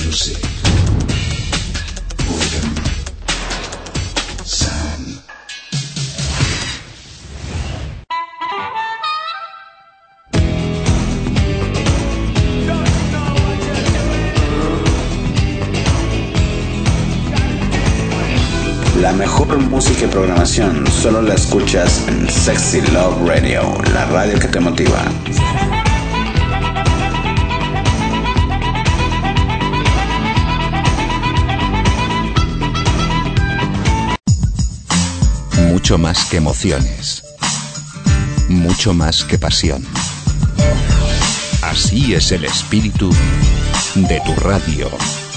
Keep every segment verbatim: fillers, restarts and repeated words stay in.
music, boredom, sound. La mejor música y programación solo la escuchas en Sexy Love Radio, la radio que te motiva. Mucho más que emociones, mucho más que pasión. Así es el espíritu de tu radio.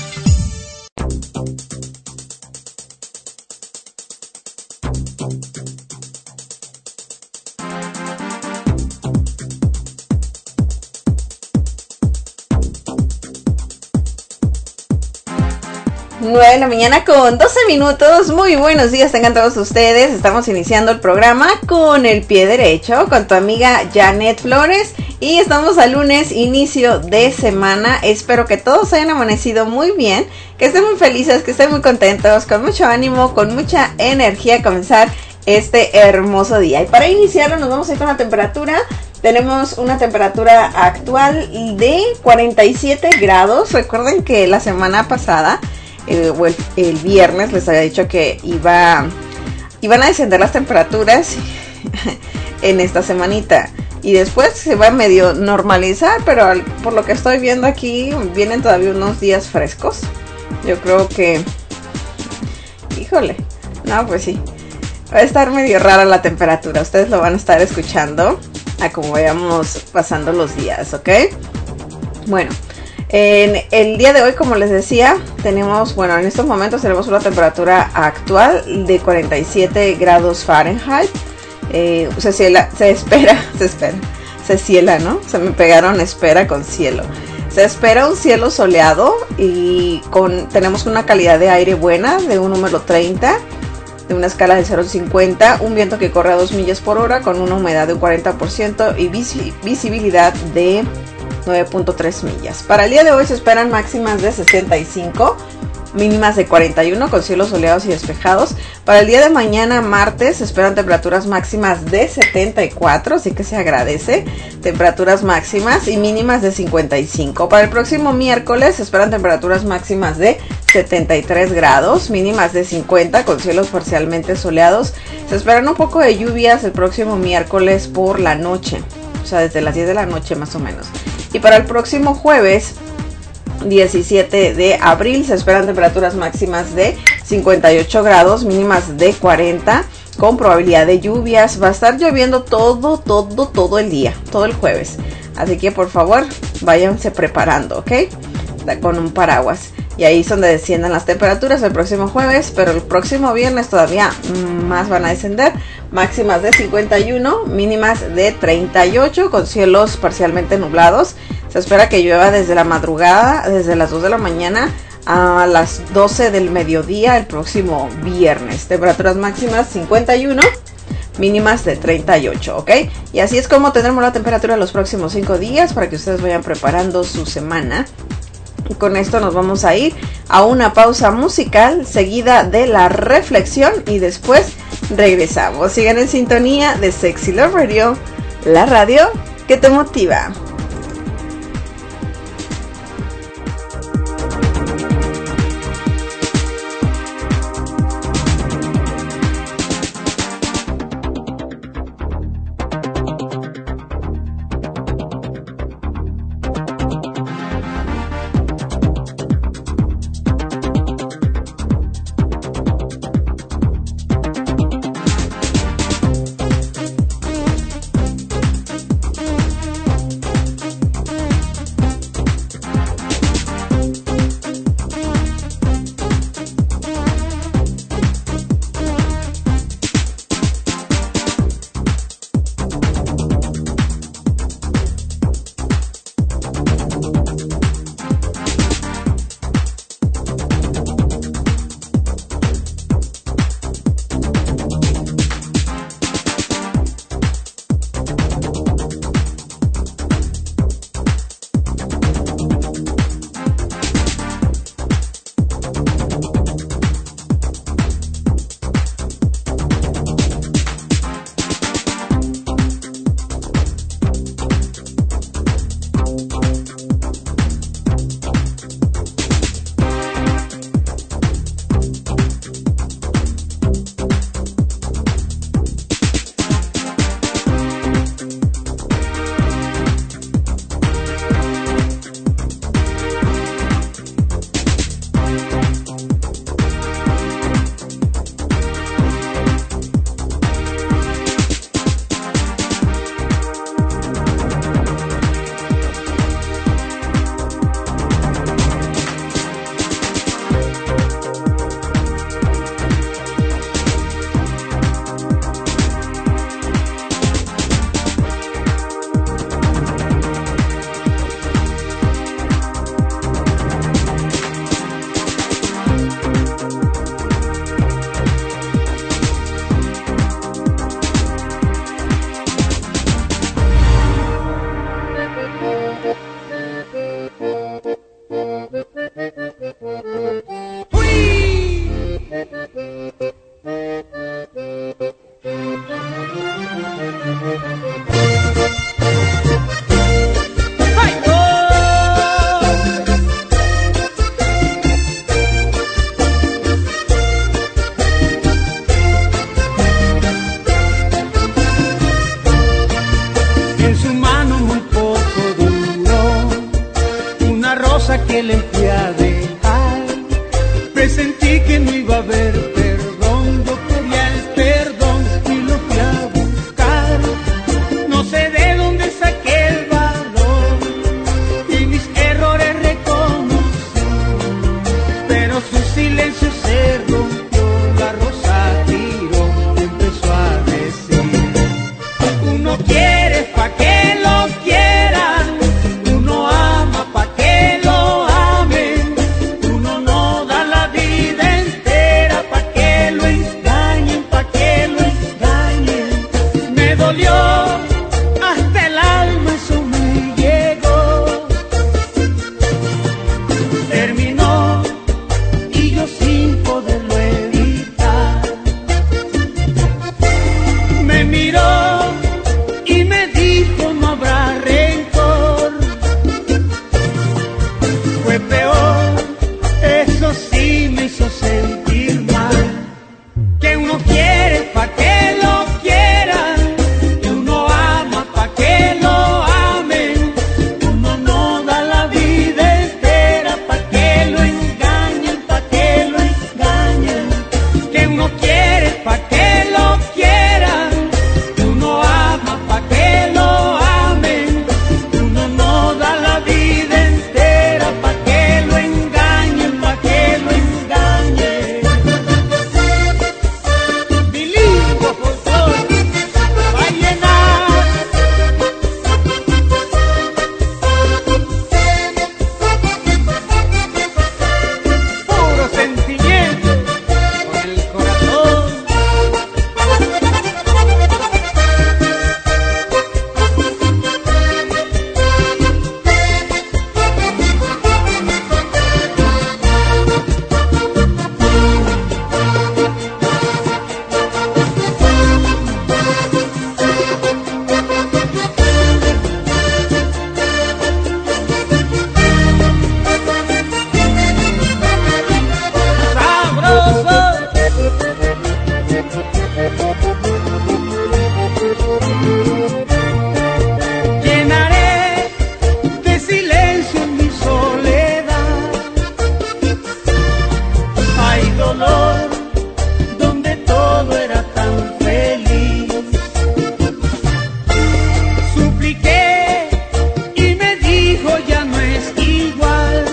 nueve de la mañana con doce minutos. Muy buenos días tengan todos ustedes. Estamos iniciando el programa con el pie derecho con tu amiga Janet Flores y estamos al lunes, inicio de semana. Espero que todos hayan amanecido muy bien, que estén muy felices, que estén muy contentos, con mucho ánimo, con mucha energía a comenzar este hermoso día. Y para iniciarlo nos vamos a ir con la temperatura. Tenemos una temperatura actual de cuarenta y siete grados. Recuerden que la semana pasada El, el, el viernes les había dicho que iba iban a descender las temperaturas en esta semanita y después se va a medio normalizar, pero al, por lo que estoy viendo aquí vienen todavía unos días frescos. Yo creo que híjole, no pues sí, va a estar medio rara la temperatura. Ustedes lo van a estar escuchando a como vayamos pasando los días, ¿ok? Bueno, en el día de hoy, como les decía, tenemos, bueno, en estos momentos tenemos una temperatura actual de cuarenta y siete grados Fahrenheit. Eh, se, ciela, se espera, se espera, se ciela, ¿no? Se me pegaron espera con cielo. Se espera un cielo soleado y con tenemos una calidad de aire buena de un número treinta, de una escala de cero a cincuenta, un viento que corre a dos millas por hora con una humedad de un cuarenta por ciento y vis- visibilidad de nueve punto tres millas. Para el día de hoy se esperan máximas de sesenta y cinco, mínimas de cuarenta y uno con cielos soleados y despejados. Para el día de mañana, martes, se esperan temperaturas máximas de setenta y cuatro, así que se agradece. Temperaturas máximas y mínimas de cincuenta y cinco. Para el próximo miércoles se esperan temperaturas máximas de setenta y tres grados, mínimas de cincuenta con cielos parcialmente soleados. Se esperan un poco de lluvias el próximo miércoles por la noche, o sea, desde las diez de la noche más o menos. Y para el próximo jueves, diecisiete de abril, se esperan temperaturas máximas de cincuenta y ocho grados, mínimas de cuarenta, con probabilidad de lluvias. Va a estar lloviendo todo, todo, todo el día, todo el jueves. Así que por favor, váyanse preparando, ¿ok? Con un paraguas. Y ahí es donde desciendan las temperaturas el próximo jueves, pero el próximo viernes todavía más van a descender. Máximas de cincuenta y uno, mínimas de treinta y ocho, con cielos parcialmente nublados. Se espera que llueva desde la madrugada, desde las dos de la mañana a las doce del mediodía el próximo viernes. Temperaturas máximas cincuenta y uno, mínimas de treinta y ocho, ¿ok? Y así es como tendremos la temperatura los próximos cinco días para que ustedes vayan preparando su semana. Y con esto nos vamos a ir a una pausa musical seguida de la reflexión y después regresamos. Sigan en sintonía de Sexy Love Radio, la radio que te motiva. que le fui a dejar. Presentí que no iba a haber perdón, yo quería el perdón y lo fui a buscar. No sé de dónde saqué el valor y mis errores reconocí, pero su silencio se rompió, la rosa tiró y empezó a decir: uno quiere pa' que lo quieran, uno ama pa' que lo amen, uno no da la vida entera pa' que lo engañen, pa' que lo engañen. Me dolió hasta el alma, eso me llegó. Terminó y yo sin poderlo evitar. Me miró y me dijo: no habrá rencor. Fue peor, eso sí me hizo sentir mal. Que uno quiere pa' que lo quieran, que uno ama pa' que lo amen, uno no da la vida entera pa' que lo engañen, pa' que lo engañen. Que uno quiere pa' que lo quieran, que uno ama pa' que lo amen, uno no da la vida entera pa' que lo engañen, pa' que lo engañen. Bilingüe, folclore, va a llenar. Puro sentimiento con el corazón. Llenaré de silencio mi soledad. Hay dolor donde todo era tan feliz. Supliqué y me dijo: ya no es igual.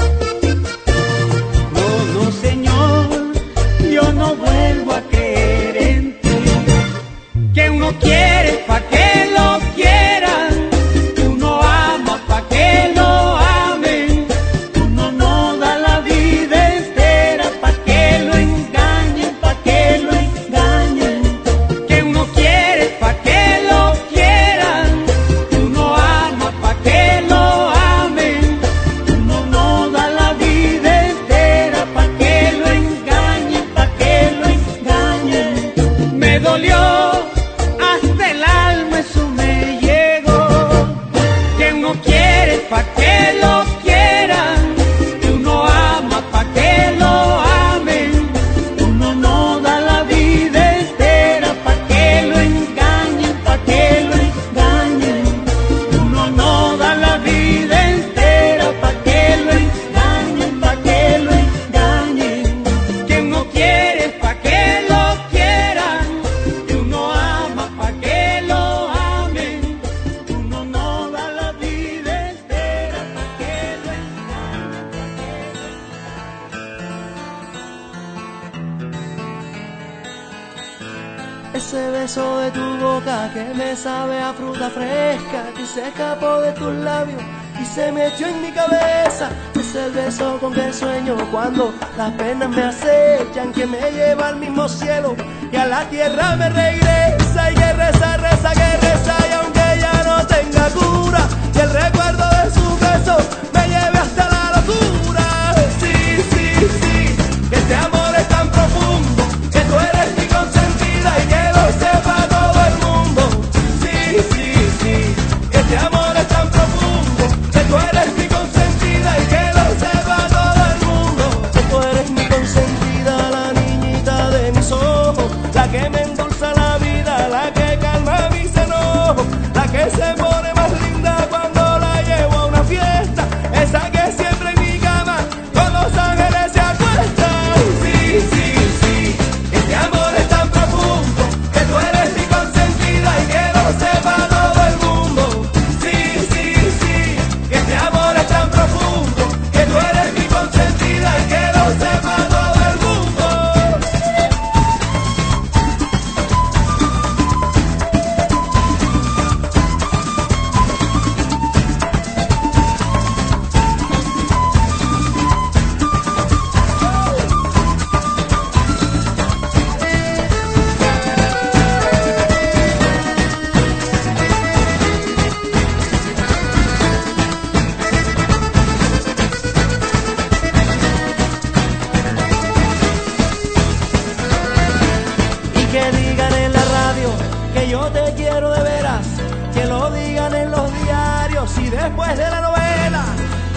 No, no, señor, yo no vuelvo a creer en ti. Que uno quiere pa' que lo quieran, que uno ama pa' que lo amen, uno no da la vida entera pa' que lo engañen, pa' que lo engañen. Que uno quiere pa' que lo quieran, que uno ama pa' que lo amen, uno no da la vida entera pa' que lo engañen, pa' que lo engañen. Me dolió hasta el alma, eso me llegó. Que uno quiere pa' que lo quieran, que uno ama pa' que lo amen, uno no da la vida entera pa' que lo engañen, pa' que lo engañen. Uno no da la vida entera pa' que lo engañen, pa' que lo engañen. Que uno quiere pa' que lo quieran, que uno ama pa' que lo amen, uno no da la vida entera pa' que lo engañen. Ese beso de tu boca que me sabe a fruta fresca, que se escapó de tus labios y se metió en mi cabeza. Es el beso con que sueño cuando las penas me acechan, que me lleva al mismo cielo y a la tierra me regresa. Y que reza, reza, que reza, y aunque ya no tenga cura, y el recuerdo de su beso me lleve hasta la locura. Sí, sí, sí, que este amor es tan profundo, que tú eres mi consentida y que lo sepa todo el mundo. Sí, sí, sí, que este amor es tan profundo, que tú eres mi consentida y que lo sepa todo el mundo. Que tú eres mi consentida, la niñita de mis ojos, la que me endulza la vida, la que calma mis enojos, la que se pone más linda cuando la llevo a una fiesta.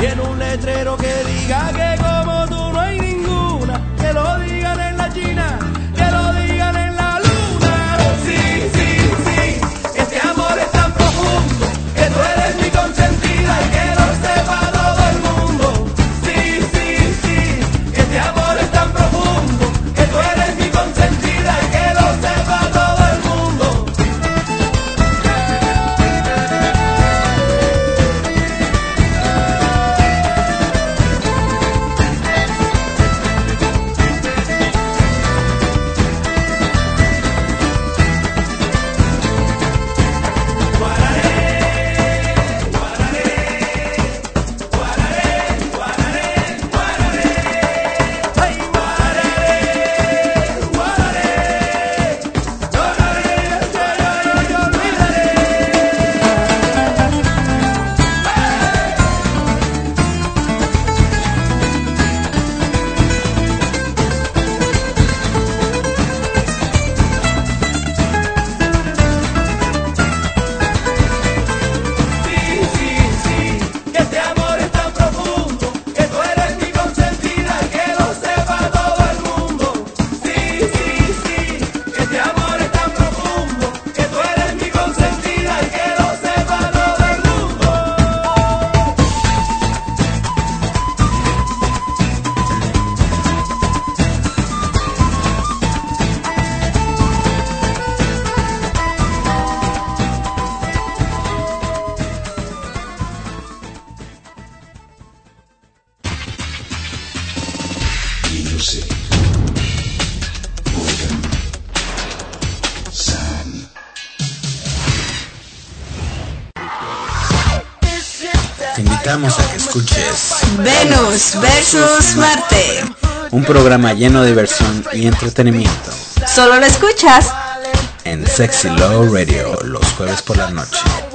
Tiene un letrero que diga que como tú no hay ninguna. Que lo digan en la China, que lo digan en la luna. Sí, sí, sí, este amor es tan profundo, que tú eres mi consentida y que lo sepa todo el mundo. Sí, sí, sí, este amor es tan profundo, que tú eres mi consentida y que lo sepa todo el mundo. Te invitamos a que escuches Venus versus Marte. un programa lleno de diversión y entretenimiento Solo lo escuchas en Sexy Love Radio los jueves por la noche.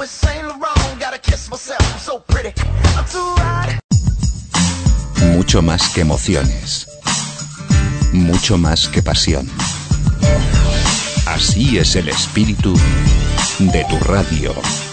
Mucho más que emociones. Mucho más que pasión. Así es el espíritu de tu radio.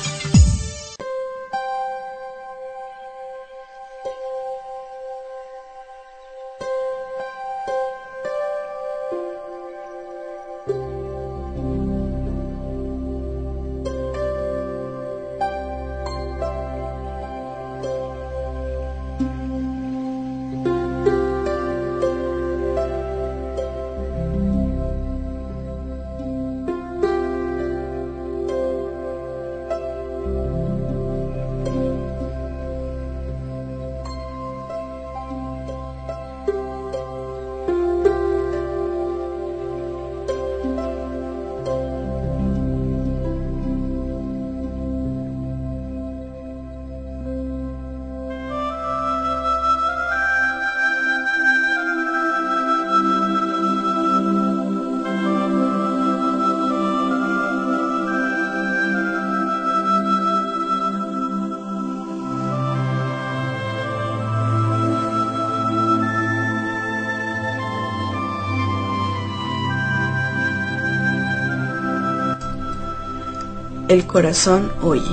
El corazón oye.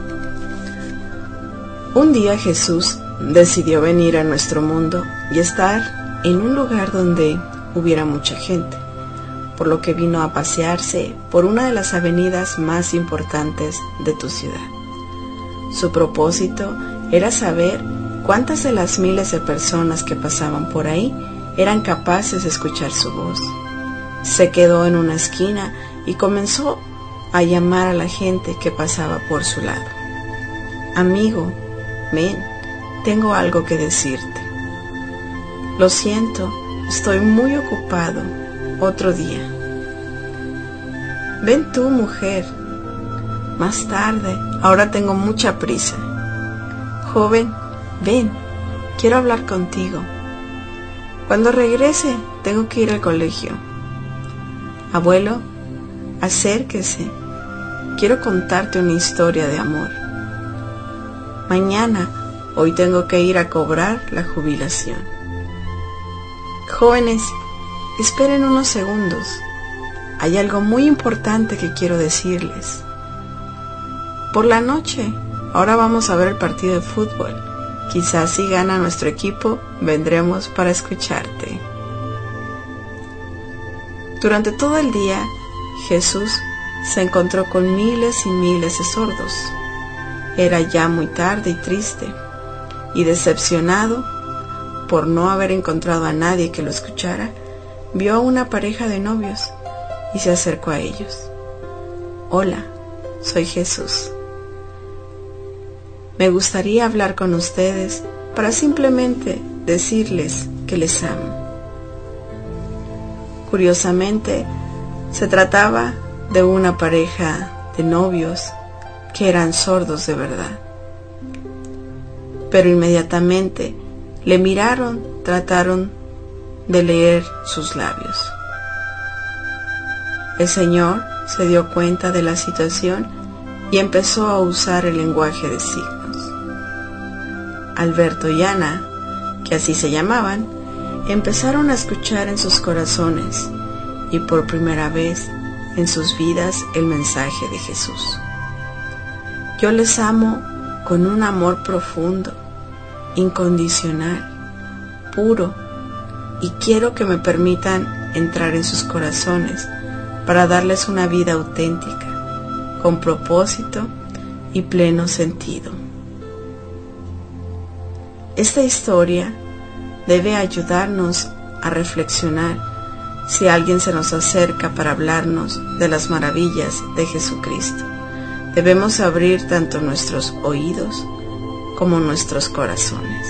Un día Jesús decidió venir a nuestro mundo y estar en un lugar donde hubiera mucha gente, por lo que vino a pasearse por una de las avenidas más importantes de tu ciudad. Su propósito era saber cuántas de las miles de personas que pasaban por ahí eran capaces de escuchar su voz. Se quedó en una esquina y comenzó a llamar a la gente que pasaba por su lado. Amigo, ven, tengo algo que decirte. Lo siento, estoy muy ocupado. Otro día. Ven tú, mujer. Más tarde, ahora tengo mucha prisa. Joven, ven, quiero hablar contigo. Cuando regrese, tengo que ir al colegio. Abuelo, acérquese. Quiero contarte una historia de amor. Mañana, hoy tengo que ir a cobrar la jubilación. Jóvenes, esperen unos segundos. Hay algo muy importante que quiero decirles. Por la noche, ahora vamos a ver el partido de fútbol. Quizás si gana nuestro equipo, vendremos para escucharte. Durante todo el día, Jesús se encontró con miles y miles de sordos. Era ya muy tarde y triste, y decepcionado por no haber encontrado a nadie que lo escuchara, vio a una pareja de novios y se acercó a ellos. Hola, soy Jesús. Me gustaría hablar con ustedes para simplemente decirles que les amo. Curiosamente, se trataba de una pareja de novios que eran sordos de verdad. Pero inmediatamente le miraron, trataron de leer sus labios. El Señor se dio cuenta de la situación y empezó a usar el lenguaje de signos. Alberto y Ana, que así se llamaban, empezaron a escuchar en sus corazones y por primera vez en sus vidas el mensaje de Jesús. Yo les amo con un amor profundo, incondicional, puro, y quiero que me permitan entrar en sus corazones para darles una vida auténtica, con propósito y pleno sentido. Esta historia debe ayudarnos a reflexionar si alguien se nos acerca para hablarnos de las maravillas de Jesucristo. Debemos abrir tanto nuestros oídos como nuestros corazones.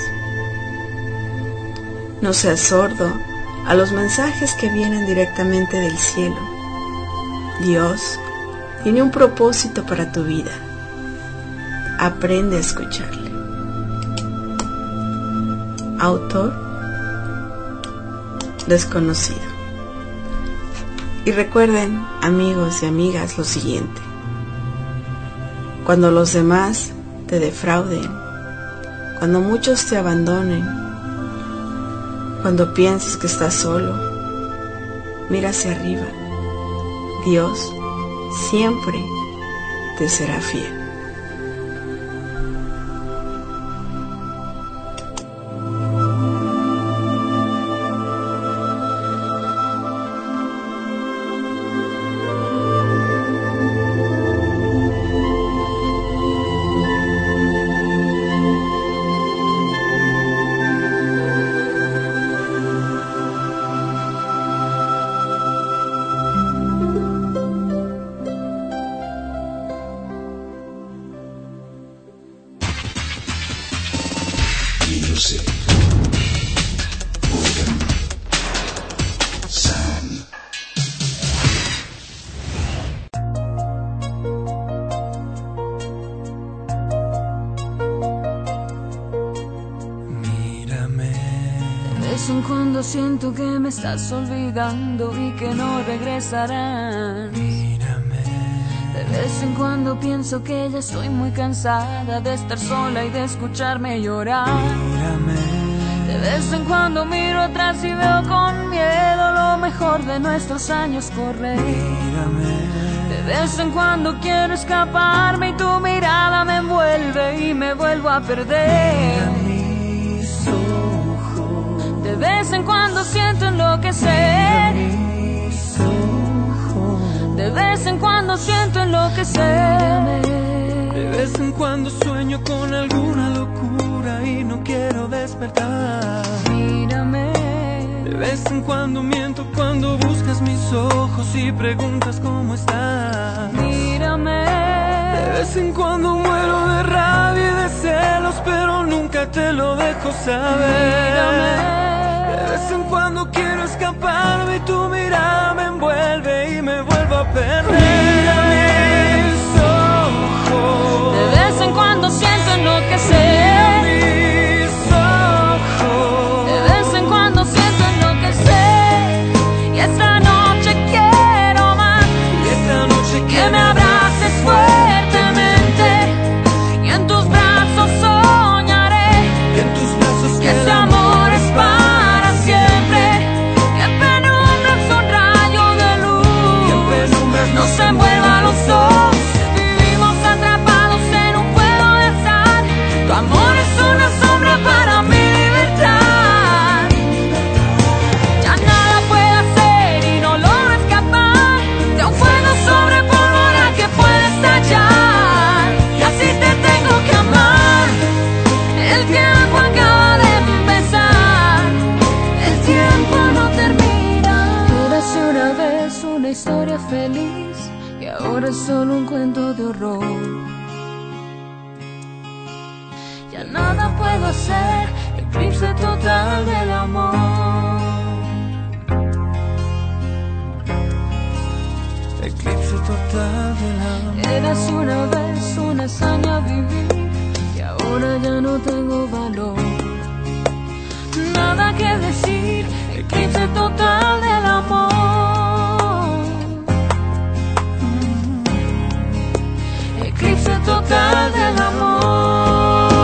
No seas sordo a los mensajes que vienen directamente del cielo. Dios tiene un propósito para tu vida. Aprende a escucharle. Autor desconocido. Y recuerden, amigos y amigas, lo siguiente: cuando los demás te defrauden, cuando muchos te abandonen, cuando pienses que estás solo, mira hacia arriba. Dios siempre te será fiel. Siento que me estás olvidando y que no regresarás. Mírame. De vez en cuando pienso que ya estoy muy cansada de estar sola y de escucharme llorar. Mírame. De vez en cuando miro atrás y veo con miedo lo mejor de nuestros años correr. Mírame. De vez en cuando quiero escaparme y tu mirada me envuelve y me vuelvo a perder. De vez en cuando siento enloquecer. De vez en cuando siento enloquecer. De vez en cuando sueño con alguna locura y no quiero despertar. Mírame. De vez en cuando miento cuando buscas mis ojos y preguntas cómo estás. Mírame. De vez en cuando muero de rabia y de celos, pero nunca te lo dejo saber. Mírame. De vez en cuando quiero escaparme y tu mirada me envuelve y me vuelvo a perder. Mira mis ojos. De vez en cuando siento enloquecer. Mira mis ojos. De vez en cuando siento enloquecer. Y esta noche quiero más. Y esta noche que me abraces fuertemente. Y en tus brazos soñaré. Y en tus brazos que este amor es para siempre. Que en penumbras un rayo de luz. Y en penumbras no se muere. es solo un cuento de horror. Ya nada puedo hacer, eclipse total del amor. Eclipse total del amor. Eras una vez una hazaña vivir y ahora ya no tengo valor. Nada que decir, eclipse total del amor. Eclipse total del amor.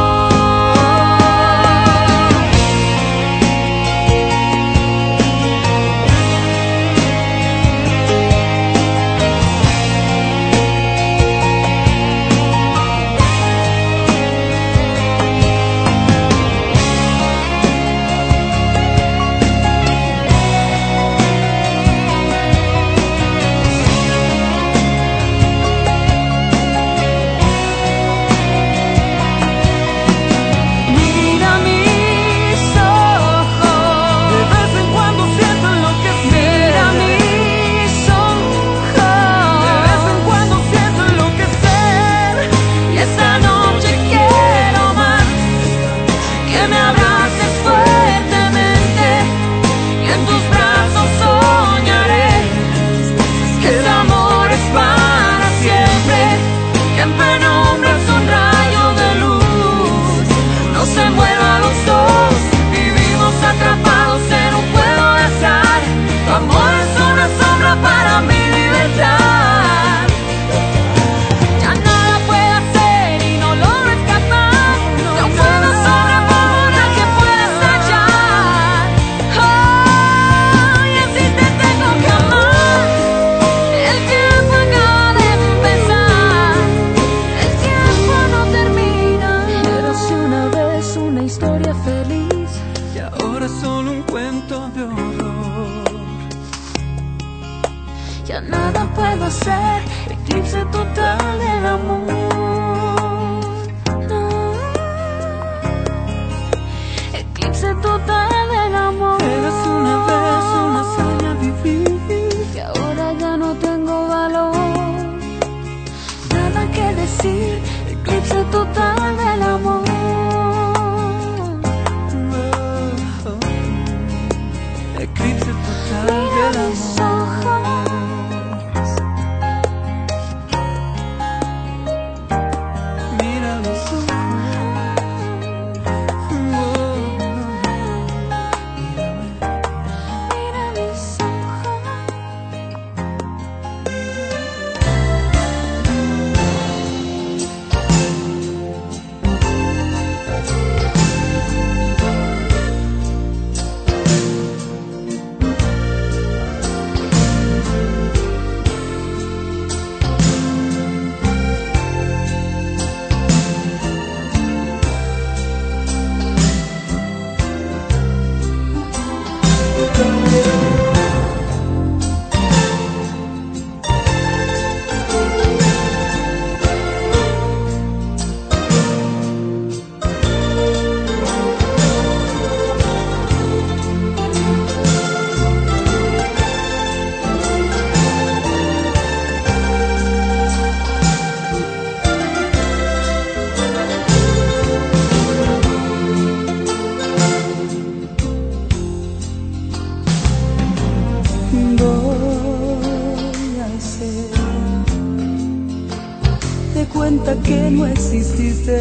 Que no exististe,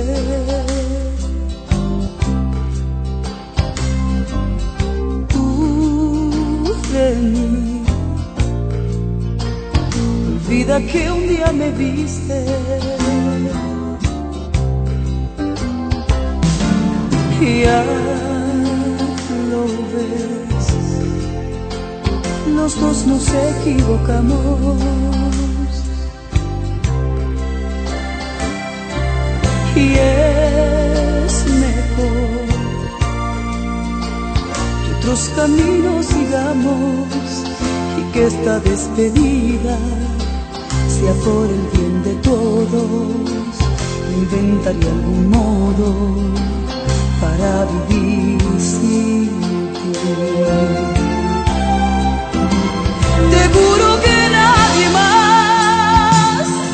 tú de mí, olvida que un día me viste y ya lo ves, los dos nos equivocamos. Y es mejor que otros caminos sigamos y que esta despedida sea por el bien de todos. Inventaré algún modo para vivir sin ti. Te juro que nadie más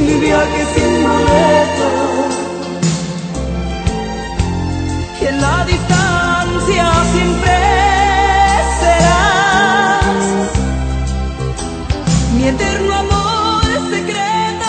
mi viaje sin boleto. Y en la distancia siempre serás mi eterno amor secreto.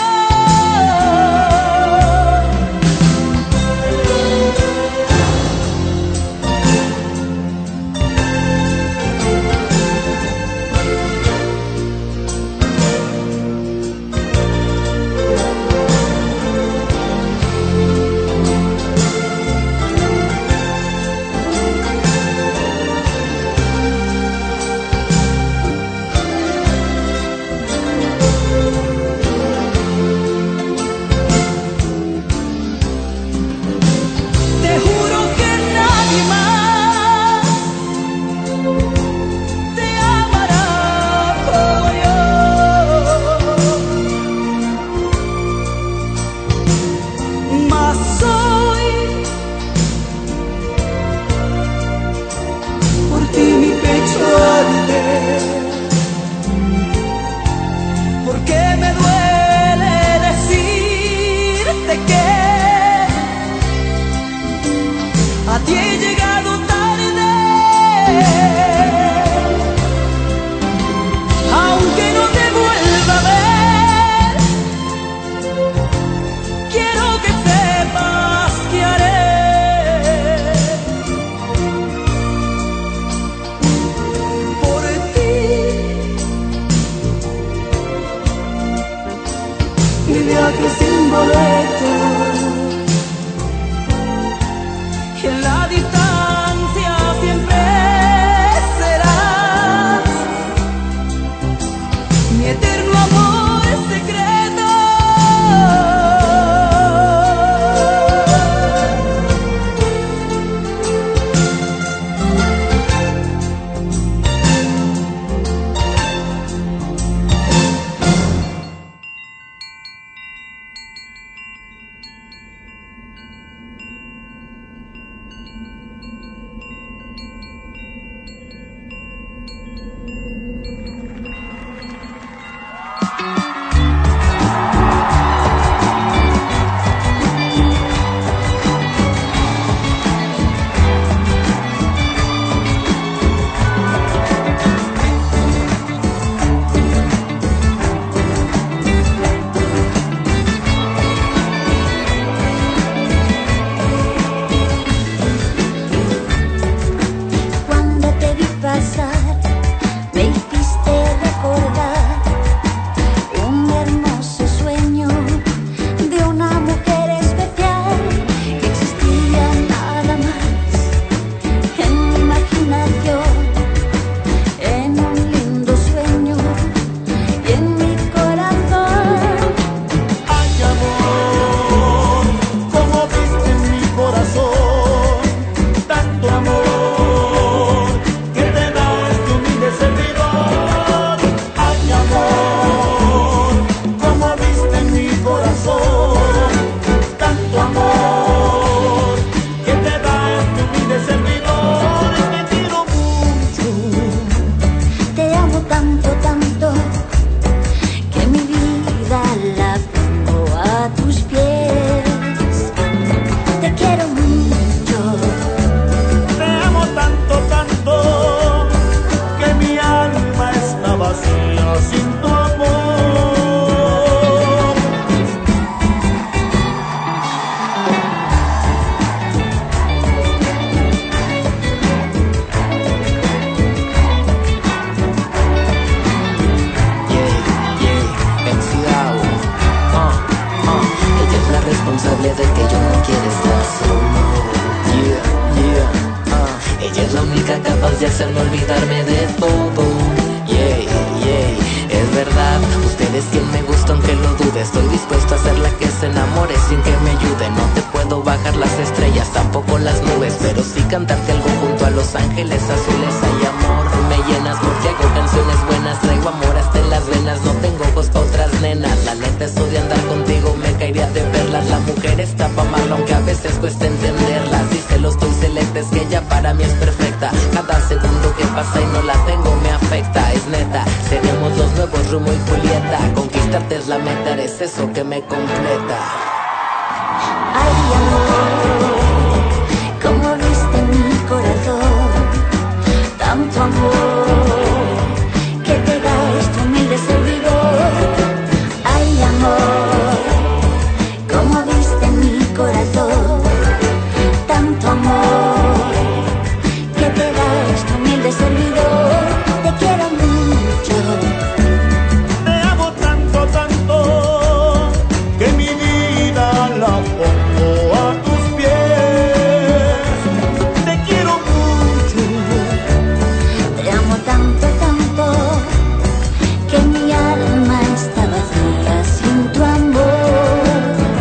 Romeo y Julieta, conquistarte es la meta, eres eso que me completa. Ay, amor, como viste mi corazón, tanto amor que te da este humilde servidor. Ay, amor, como viste mi corazón, tanto amor que te da este humilde servidor. Te quiero mucho, te amo tanto, tanto, que mi vida la pongo a tus pies. Te quiero mucho, te amo tanto, tanto, que mi alma está vacía sin tu amor.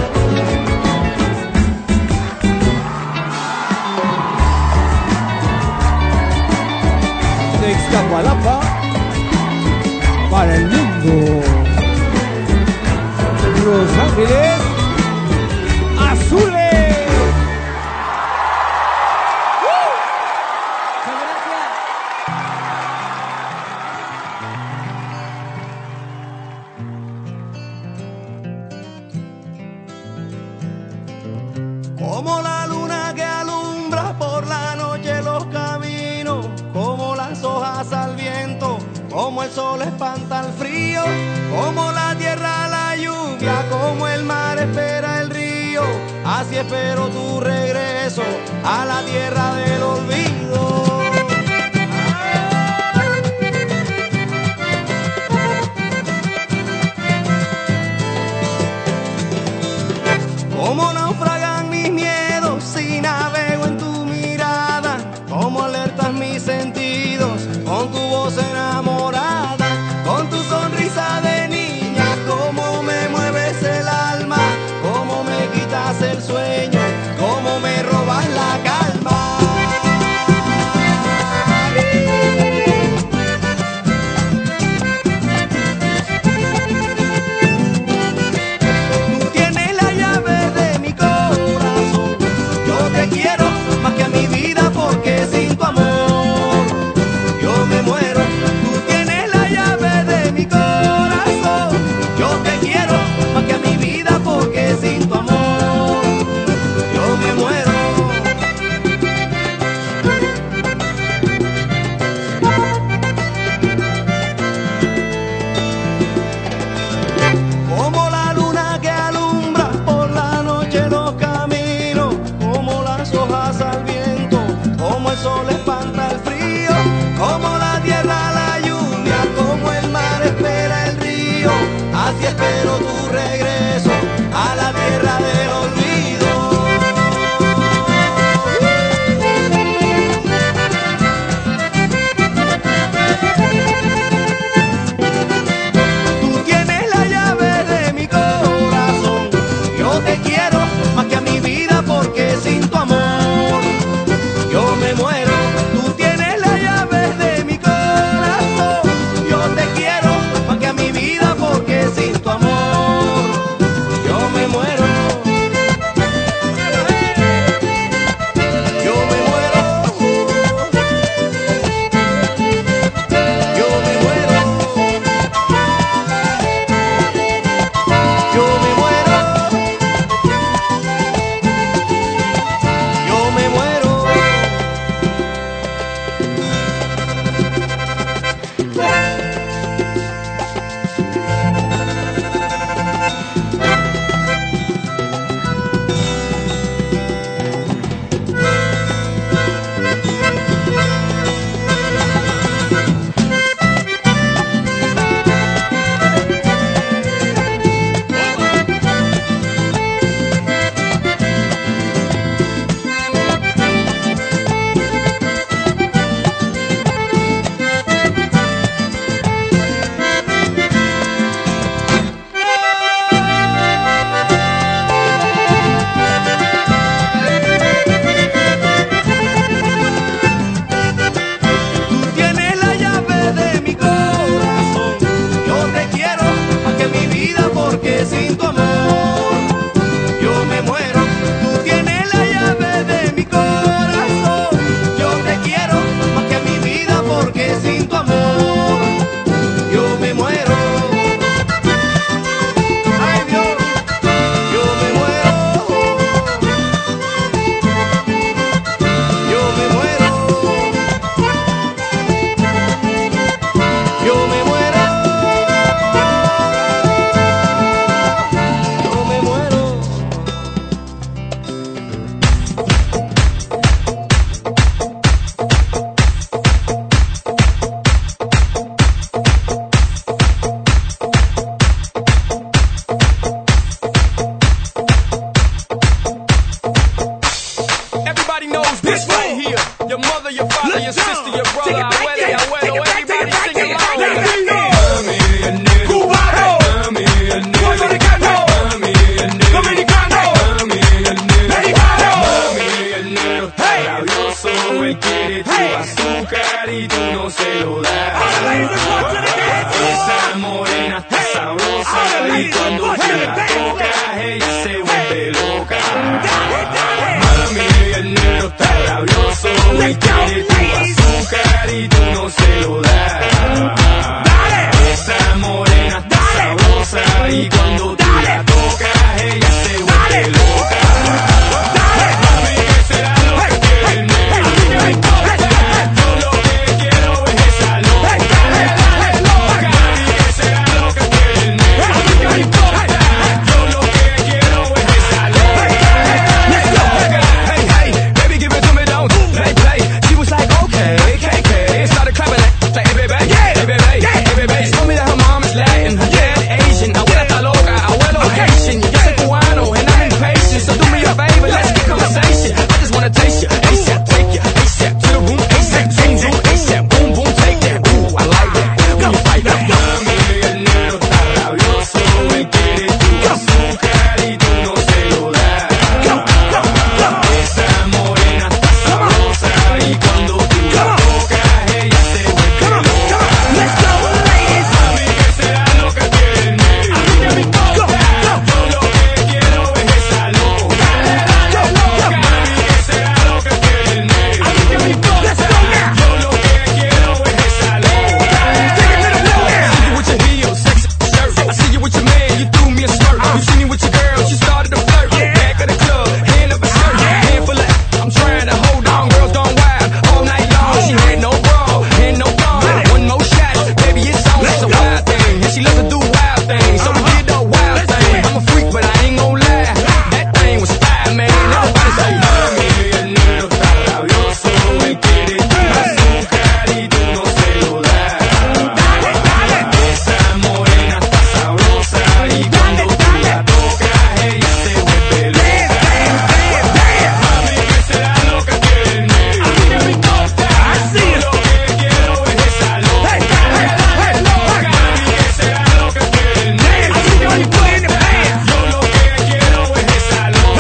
De Iztapalapa para el mundo, Los Ángeles Azules. Como la luna que alumbra por la noche los caminos, como las hojas al viento, como el sol espanta el frío, como la tierra la lluvia, como el mar espera el río, así espero tu regreso a la tierra del olvido. Como naufragan mis miedos si navego en tu mirada, como alertas mis sentidos con tu voz enamorada, con tu sonrisa de niña, como me mueves el alma, como me quitas el sueño, como me robas la calma. Tú tienes la llave de mi corazón, yo te quiero más que a mi vida porque sin tu amor yo me muero. Tú tienes la llave de mi corazón, yo te quiero más que a mi vida porque sin tu amor yo me muero. Como la luna que alumbra por la noche los caminos, como las hojas al viento, como el sol espanta el frío, como la tierra la lluvia, como el mar espera el río, así espero tu regreso a la tierra del olvido. Tú tienes la llave de mi corazón, yo te quiero más que a mi vida porque sin tu amor yo me muero. Tú tienes la llave de mi corazón, yo te quiero más que a mi vida porque sin tu amor yo me muero. You see me with your girl, she started to flirt. Back of the club, hand up a skirt, hand full of. I'm trying to hold on, girls gone wild all night long. She had no bra, and no thong. One more shot, baby, it's on. It's a wild thing, and she loves to do wild things. So we did the wild thing. I'm a freak, but I ain't gon' lie. That thing was fire, man. Everybody say, mami, el negro está rabioso, él quiere tu azúcar y tú no se lo das. Esa morena está sabrosa y cuando tú la tocas ella se vuelve loca. Mami, ¿qué será lo que quiere el negro? A mí no me importa, así lo que quiero es esa loca. Loca, mami, ¿qué será lo que quiere el negro? A mí no me importa, yo lo que quiero es esa loca.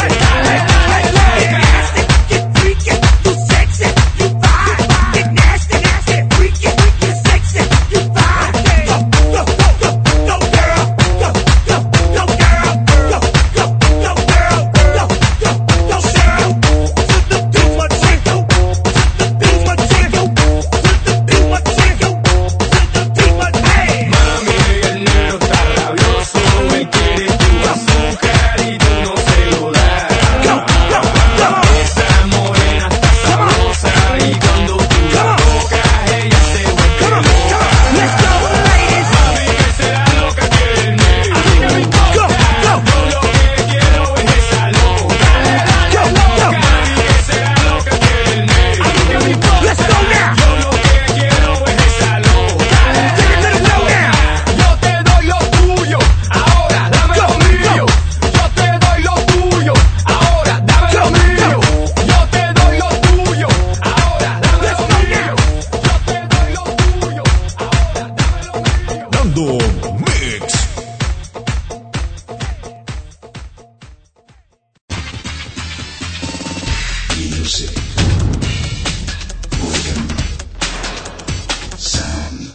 Get freaky, you sexy, you fine. Get nasty, nasty, freaky, freaky, sexy, you fine. Go, go, go, go, go, girl. Go, go, go, girl. Go, go, go, girl. Go, go, go, girl. To the beat, what you do? To the beat, what you do? To the beat, what you do? To the beat, what hey. Mami, el negro está rabioso, él quiere tu azúcar y tú no se lo das. Go, go, go. Esa morena está sabrosa y cuando tú la tocas ella se vuelve loca. Let's go, ladies. Mami, ¿qué será lo que quiere el negro? A mí no me importa, Go, yo lo que quiero es esa loca. go, go. Mami, ¿qué será lo que quiere el negro? A mí no me importa, Let's go now. yo lo que quiero es esa loca. Take it to the floor now. Yo te doy lo tuyo, ahora dame lo mío. Yo te doy lo tuyo, ahora dame lo mío. Yo te doy lo tuyo, ahora dame lo mío. Yo te doy lo tuyo, ahora dame lo mío. Dando Mix. Music. Rhythm. Sound.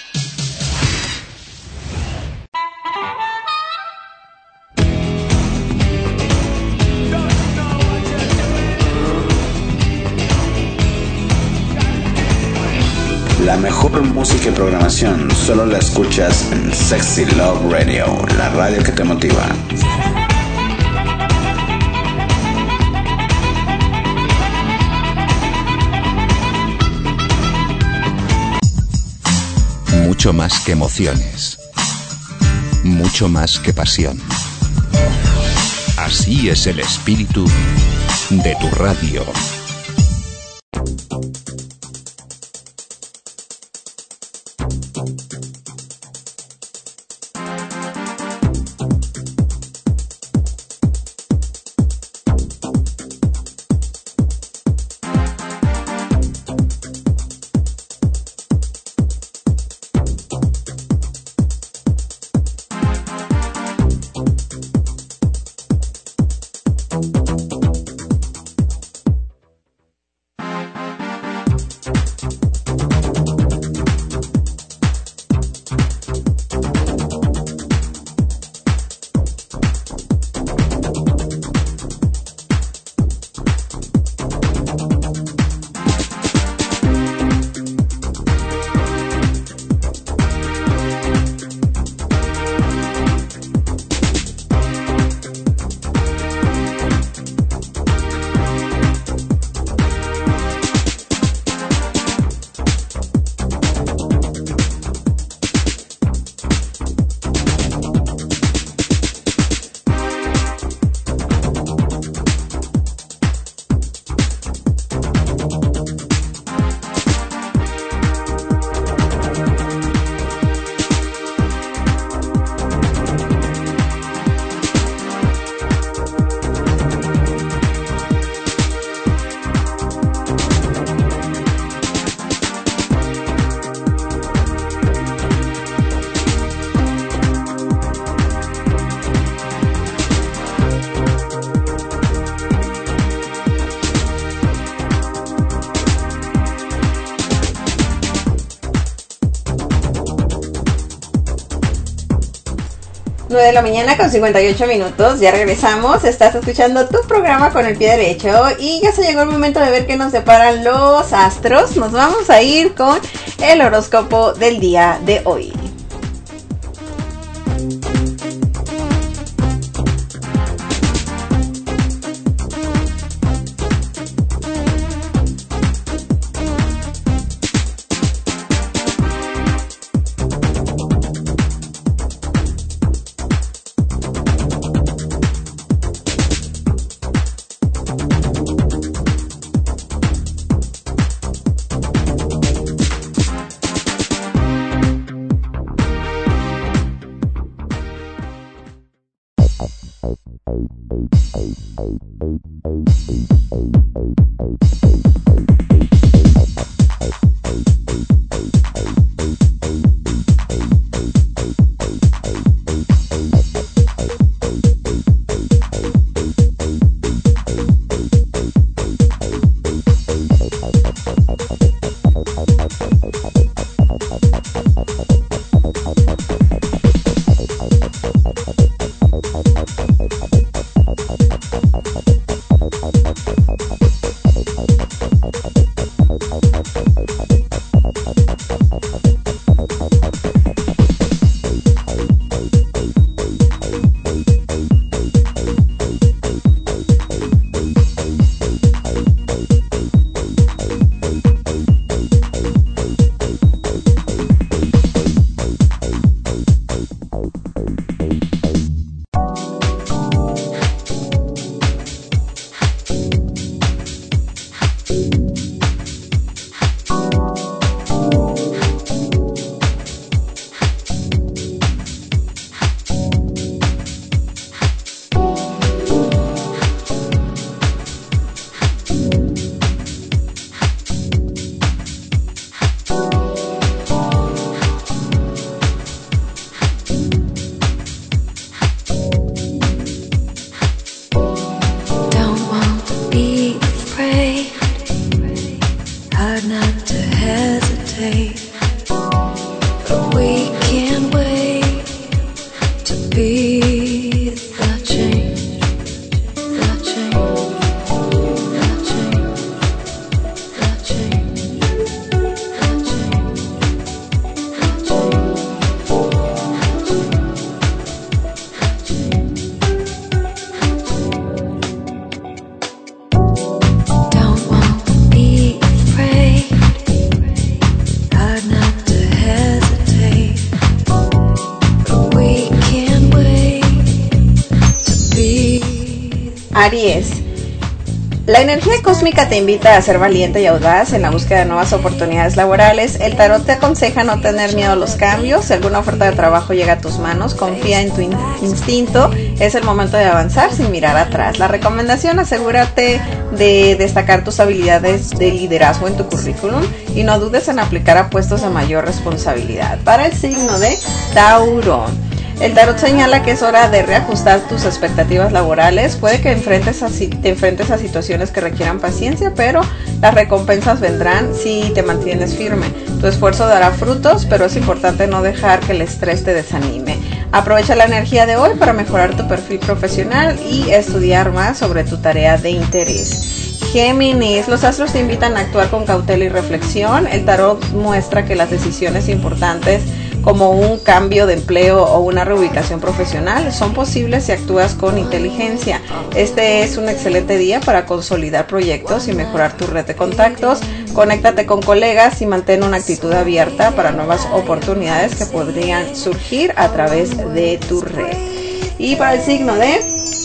La mejor música y programación solo la escuchas en Sexy Love Radio, la radio que te motiva. Mucho más que emociones. Mucho más que pasión. Así es el espíritu de tu radio. nueve de la mañana con cincuenta y ocho minutos, ya regresamos, estás escuchando tu programa con el pie derecho y ya se llegó el momento de ver qué nos separan los astros. Nos vamos a ir con el horóscopo del día de hoy. Aries. La energía cósmica te invita a ser valiente y audaz en la búsqueda de nuevas oportunidades laborales. El tarot te aconseja no tener miedo a los cambios. Si alguna oferta de trabajo llega a tus manos, confía en tu in- instinto. Es el momento de avanzar sin mirar atrás. La recomendación: asegúrate de destacar tus habilidades de liderazgo en tu currículum y no dudes en aplicar a puestos de mayor responsabilidad. Para el signo de Tauro, el tarot señala que es hora de reajustar tus expectativas laborales. Puede que enfrentes a, te enfrentes a situaciones que requieran paciencia, pero las recompensas vendrán si te mantienes firme. Tu esfuerzo dará frutos, pero es importante no dejar que el estrés te desanime. Aprovecha la energía de hoy para mejorar tu perfil profesional y estudiar más sobre tu tarea de interés. Géminis, los astros te invitan a actuar con cautela y reflexión. El tarot muestra que las decisiones importantes, como un cambio de empleo o una reubicación profesional, son posibles si actúas con inteligencia. Este es un excelente día para consolidar proyectos y mejorar tu red de contactos. Conéctate con colegas y mantén una actitud abierta para nuevas oportunidades que podrían surgir a través de tu red. Y para el signo de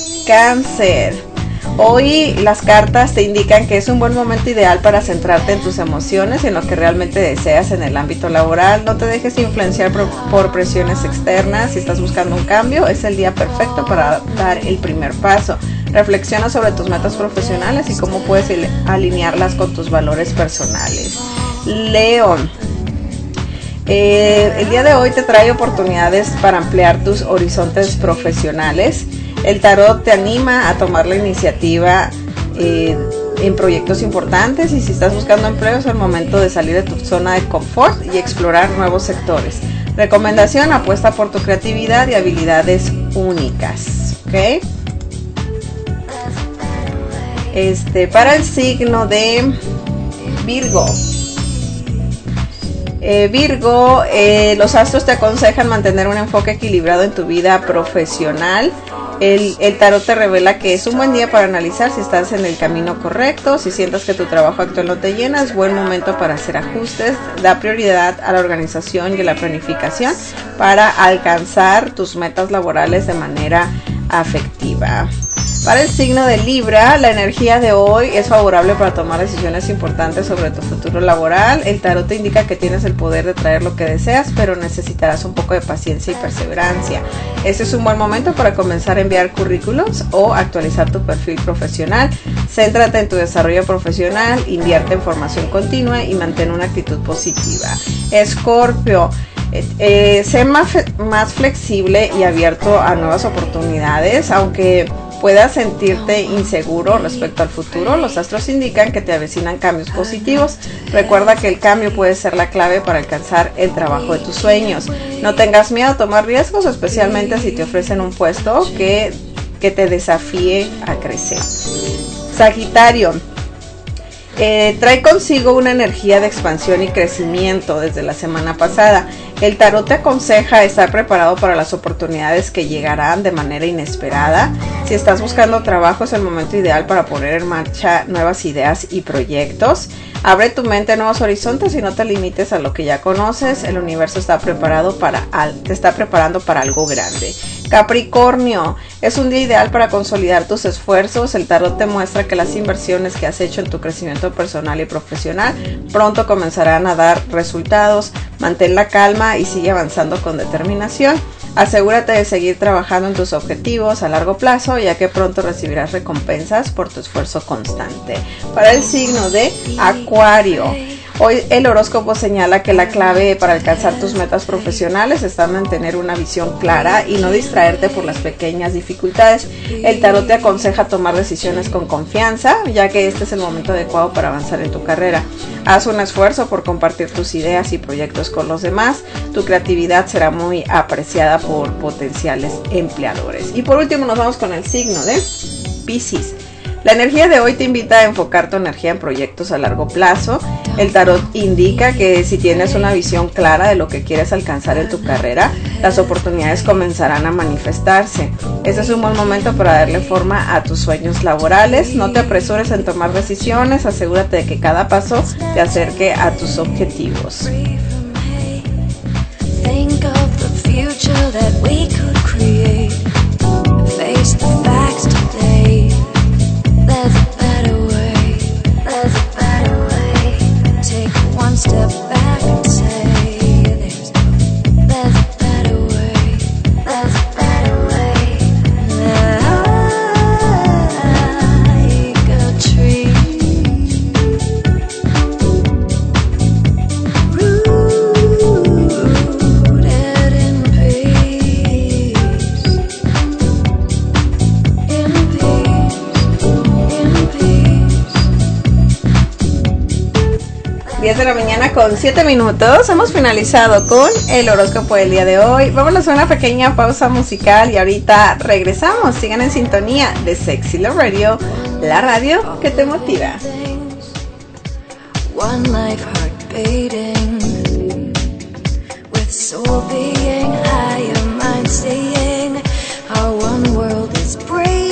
Cáncer, hoy las cartas te indican que es un buen momento ideal para centrarte en tus emociones y en lo que realmente deseas en el ámbito laboral. No te dejes influenciar por, por presiones externas. Si estás buscando un cambio, es el día perfecto para dar el primer paso. Reflexiona sobre tus metas profesionales y cómo puedes alinearlas con tus valores personales. León, eh, el día de hoy te trae oportunidades para ampliar tus horizontes profesionales. El tarot te anima a tomar la iniciativa eh, en proyectos importantes, y si estás buscando empleo es el momento de salir de tu zona de confort y explorar nuevos sectores. Recomendación: apuesta por tu creatividad y habilidades únicas. ¿Ok? Este, para el signo de Virgo. Eh, Virgo, eh, los astros te aconsejan mantener un enfoque equilibrado en tu vida profesional. El, el tarot te revela que es un buen día para analizar si estás en el camino correcto. Si sientas que tu trabajo actual no te llena, es buen momento para hacer ajustes. Da prioridad a la organización y a la planificación para alcanzar tus metas laborales de manera afectiva. Para el signo de Libra, la energía de hoy es favorable para tomar decisiones importantes sobre tu futuro laboral. El tarot te indica que tienes el poder de traer lo que deseas, pero necesitarás un poco de paciencia y perseverancia. Este es un buen momento para comenzar a enviar currículos o actualizar tu perfil profesional. Céntrate en tu desarrollo profesional, invierte en formación continua y mantén una actitud positiva. Escorpio, eh, eh, sé más, más flexible y abierto a nuevas oportunidades, aunque puedas sentirte inseguro respecto al futuro. Los astros indican que te avecinan cambios positivos. Recuerda que el cambio puede ser la clave para alcanzar el trabajo de tus sueños. No tengas miedo a tomar riesgos, especialmente si te ofrecen un puesto que, que te desafíe a crecer. Sagitario, eh, trae consigo una energía de expansión y crecimiento desde la semana pasada. El tarot te aconseja estar preparado para las oportunidades que llegarán de manera inesperada. Si estás buscando trabajo, es el momento ideal para poner en marcha nuevas ideas y proyectos. Abre tu mente a nuevos horizontes y no te limites a lo que ya conoces. El universo está preparado para, te está preparando para algo grande. Capricornio, es un día ideal para consolidar tus esfuerzos. El tarot te muestra que las inversiones que has hecho en tu crecimiento personal y profesional pronto comenzarán a dar resultados. Mantén la calma y sigue avanzando con determinación. Asegúrate de seguir trabajando en tus objetivos a largo plazo, ya que pronto recibirás recompensas por tu esfuerzo constante. Para el signo de Acuario, hoy el horóscopo señala que la clave para alcanzar tus metas profesionales está en mantener una visión clara y no distraerte por las pequeñas dificultades. El tarot te aconseja tomar decisiones con confianza, ya que este es el momento adecuado para avanzar en tu carrera. Haz un esfuerzo por compartir tus ideas y proyectos con los demás. Tu creatividad será muy apreciada por potenciales empleadores. Y por último nos vamos con el signo de Piscis. La energía de hoy te invita a enfocar tu energía en proyectos a largo plazo. El tarot indica que si tienes una visión clara de lo que quieres alcanzar en tu carrera, las oportunidades comenzarán a manifestarse. Este es un buen momento para darle forma a tus sueños laborales. No te apresures en tomar decisiones, asegúrate de que cada paso te acerque a tus objetivos. Think of the future that we could create. Face the facts today. There's a better way, there's a better way. Take one step back and say there's, there's a better way, there's a better way. Like a tree, rooted in peace, in peace. diez de la mañana con siete minutos. Hemos finalizado con el horóscopo del día de hoy. Vámonos a una pequeña pausa musical y ahorita regresamos. Sigan en sintonía de Sexy Love Radio, la radio que te motiva. One life heart beating, with soul being higher, mind seeing, our one world is breathing.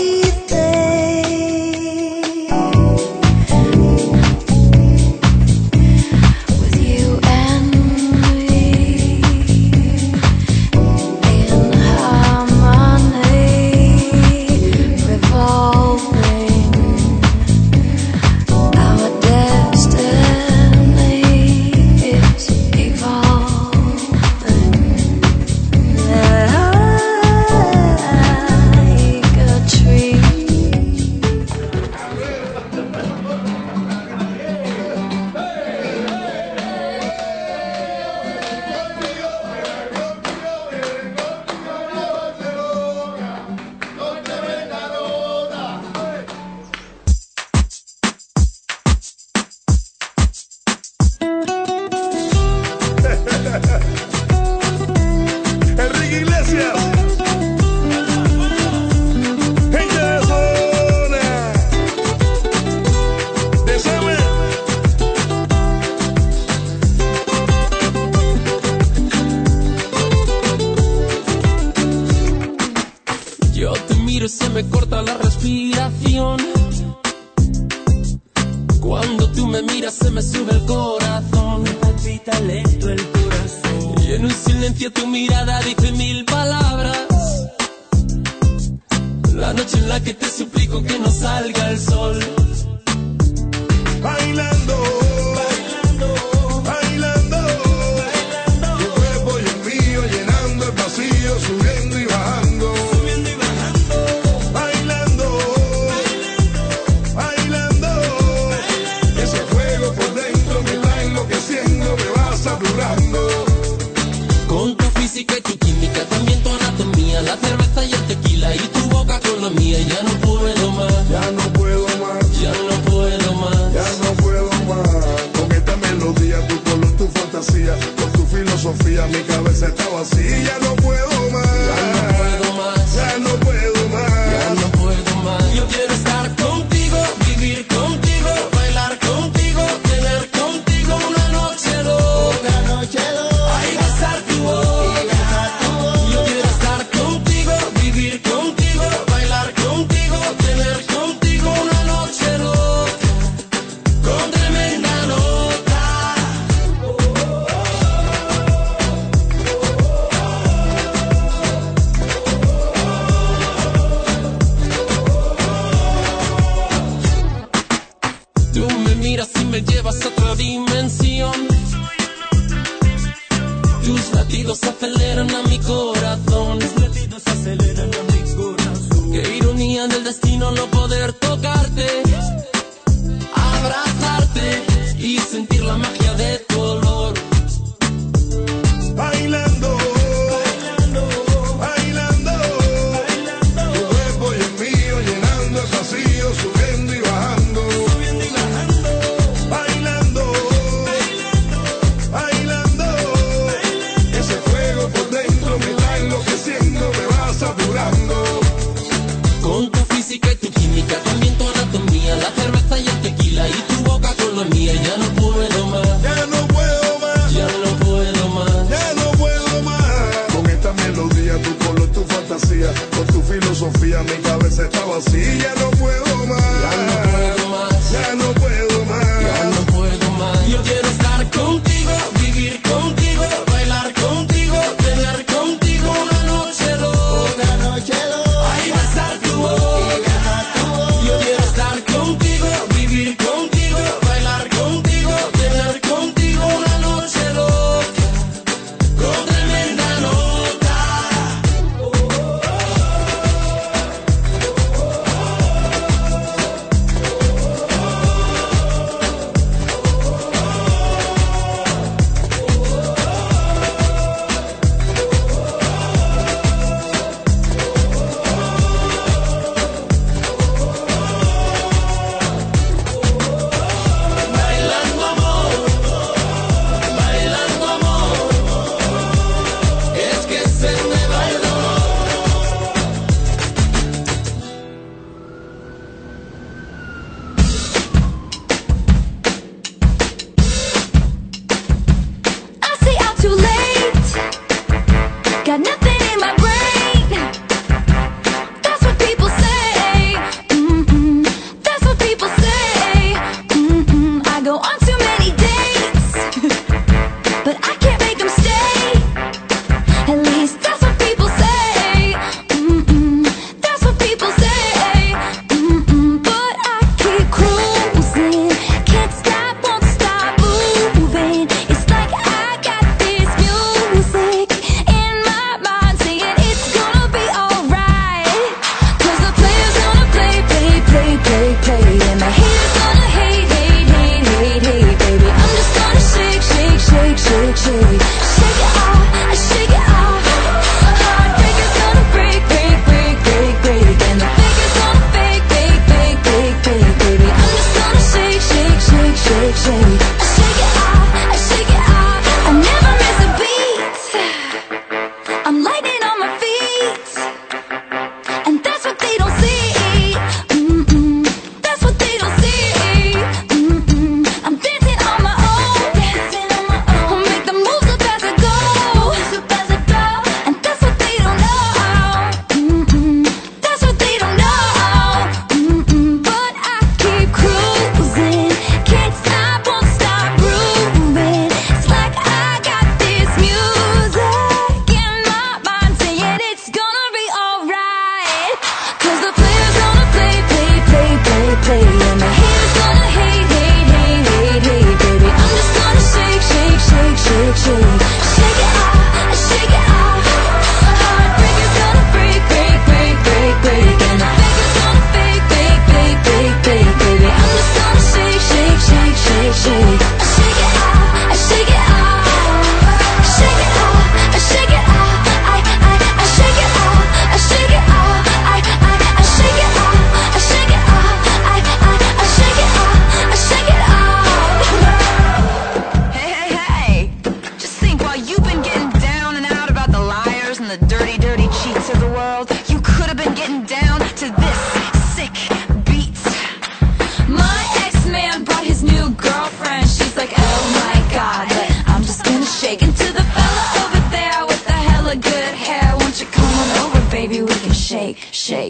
Se me corta la respiración. Cuando tú me miras se me sube el corazón. Me palpita lento el corazón. Y en un silencio tu mirada dice mil palabras. La noche en la que te suplico que no salga el sol. Bailando, bailando, bailando, bailando. Tu cuerpo y el mío llenando el vacío, subiendo y bajando, subiendo y bajando. Bailando, bailando, bailando, bailando. Ese fuego por dentro me está enloqueciendo, me va saturando. Con tu física y tu química, también tu anatomía, la cerveza y el tequila y tu boca con la mía. Ya no puedo más, ya no puedo más, ya no puedo más, ya no puedo más. Con esta melodía, tu color, tu fantasía, con tu filosofía, mi cabeza está vacía. Ya no puedo más, ya no puedo más, ya no puedo más, ya no puedo más. Yo quiero estar contigo, vivir contigo, bailar contigo, tener contigo una noche loca, una noche loca. Ay, besar tu boca, yo quiero estar contigo, vivir contigo, bailar contigo, tener contigo una noche loca, con tremenda nota. Tú me miras y me llevas a otra dimensión. Tus latidos aceleran a mi corazón. Tus latidos aceleran a mi corazón. Qué ironía del destino no poder tocarte, abrazarte y sentir la magia de tu olor. bailando, bailando, bailando, bailando. Tu cuerpo y el mío llenando el vacío, subiendo y bajando, subiendo y bajando. Bailando, bailando, bailando, bailando. Ese fuego por dentro me está enloqueciendo, me va saturando. Con tu física y tu química, también tu anatomía, la cerveza y el tequila y tu boca con la mía. Ya no puedo más, Ya no puedo más, ya no puedo más, ya no puedo más. Con esta melodía, tu color, tu fantasía, con tu filosofía, mi cabeza está vacía. Ya no puedo más, ya no puedo más, ya no puedo más, ya no puedo más. Yo quiero estar contigo, vivir contigo, bailar contigo, tener contigo una noche loca, una noche loca. Ay, besar tu boca, yo quiero estar contigo, vivir contigo, bailar contigo, tener contigo una noche loca, con tremenda nota.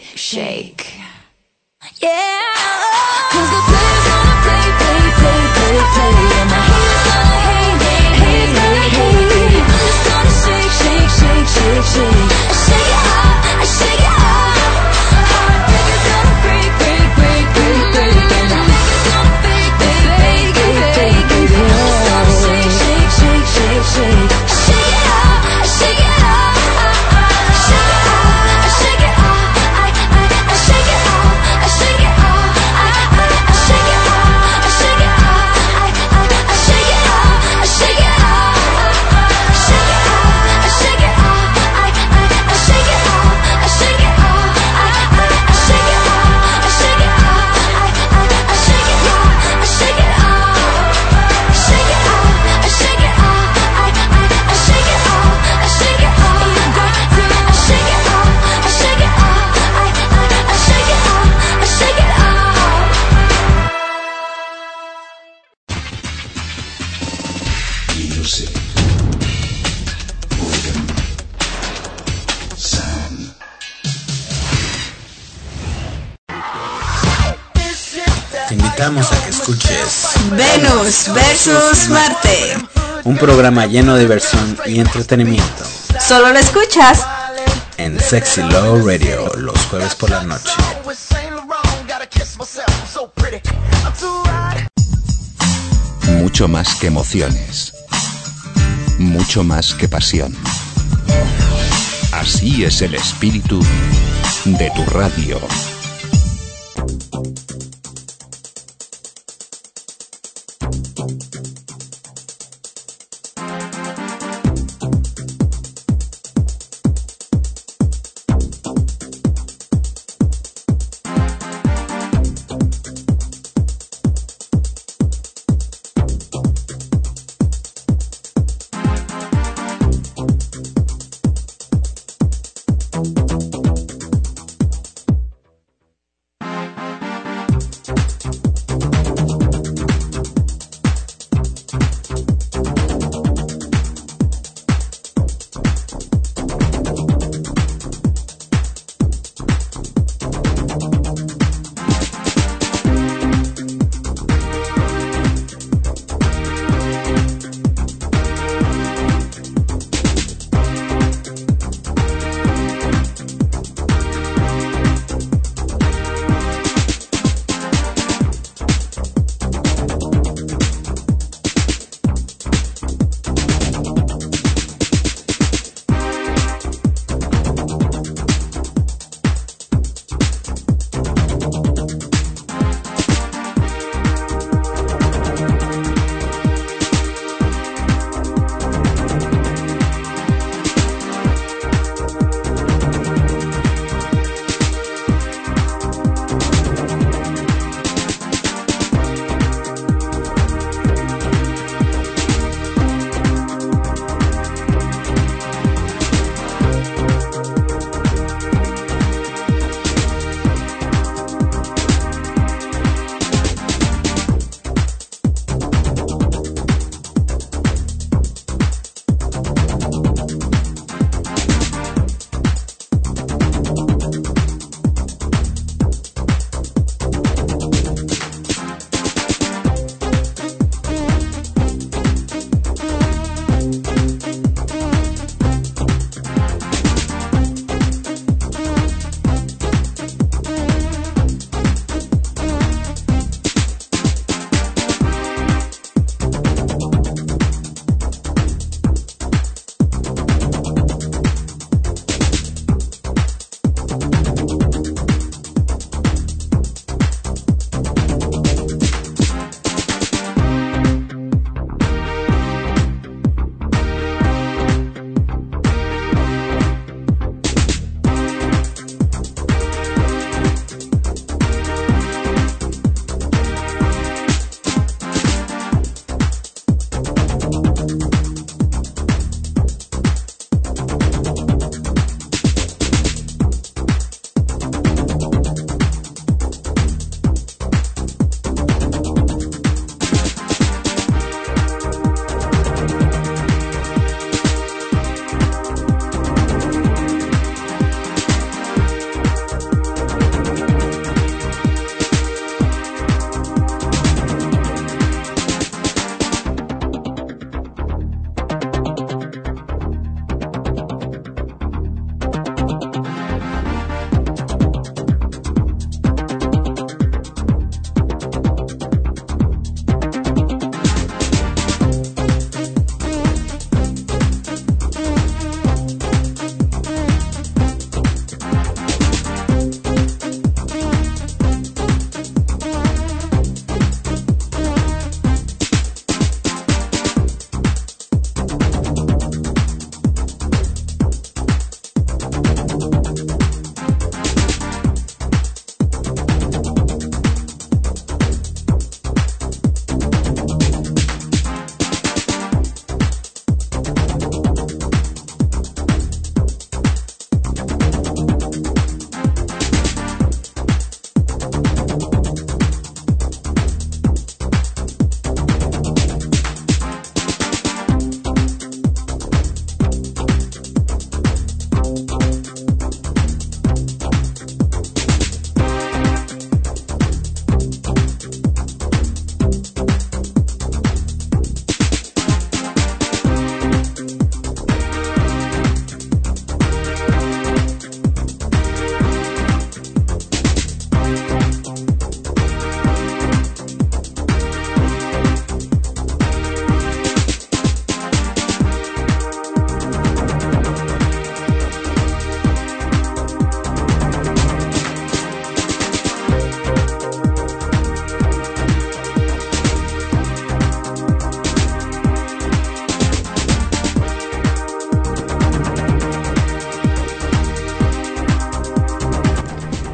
shake. Yeah, 'cause the players gonna play, play, play, play, play, and the haters gonna hate, hate, hate, hate, hate. I'm just gonna shake, shake, shake, shake, shake. I shake it up, I shake it up. Heartbreakers gonna break, break, break, break, break, and the fakers gonna fake, fake, fake, fake, fake, fake. I'm just gonna shake, shake, shake, shake, shake. I shake it up, I shake it up. Shake it up, I shake it up. I, I, I shake it up, I shake it up. I, I, I shake it up, I shake it up. I, I, I shake it up, I shake it up. Shake it up, I shake it up. I, I, I shake it up, I shake it up. I, I, I shake it up, I shake it up. I, I, I shake it up, I shake it up. Shake it up, I shake it up. I, I, I shake it up, I shake it up. You got to, I shake it up, I shake it up. I, I, I shake it up, I shake it up. Music. Rhythm. Sound. Te invitamos a que escuches Venus versus Marte. un programa lleno de diversión y entretenimiento Solo lo escuchas en Sexy Love Radio los jueves por la noche. Mucho más que emociones. Mucho más que pasión. Así es el espíritu de tu radio.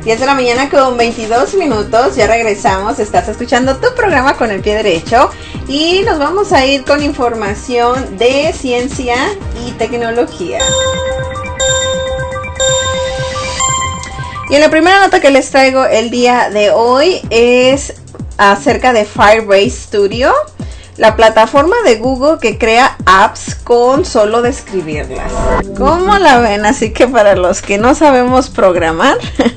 diez de la mañana con veintidós minutos, ya regresamos, estás escuchando tu programa Con el Pie Derecho y nos vamos a ir con información de ciencia y tecnología. Y en la primera nota que les traigo el día de hoy es acerca de Firebase Studio, la plataforma de Google que crea apps con solo describirlas. ¿Cómo la ven? Así que para los que no sabemos programar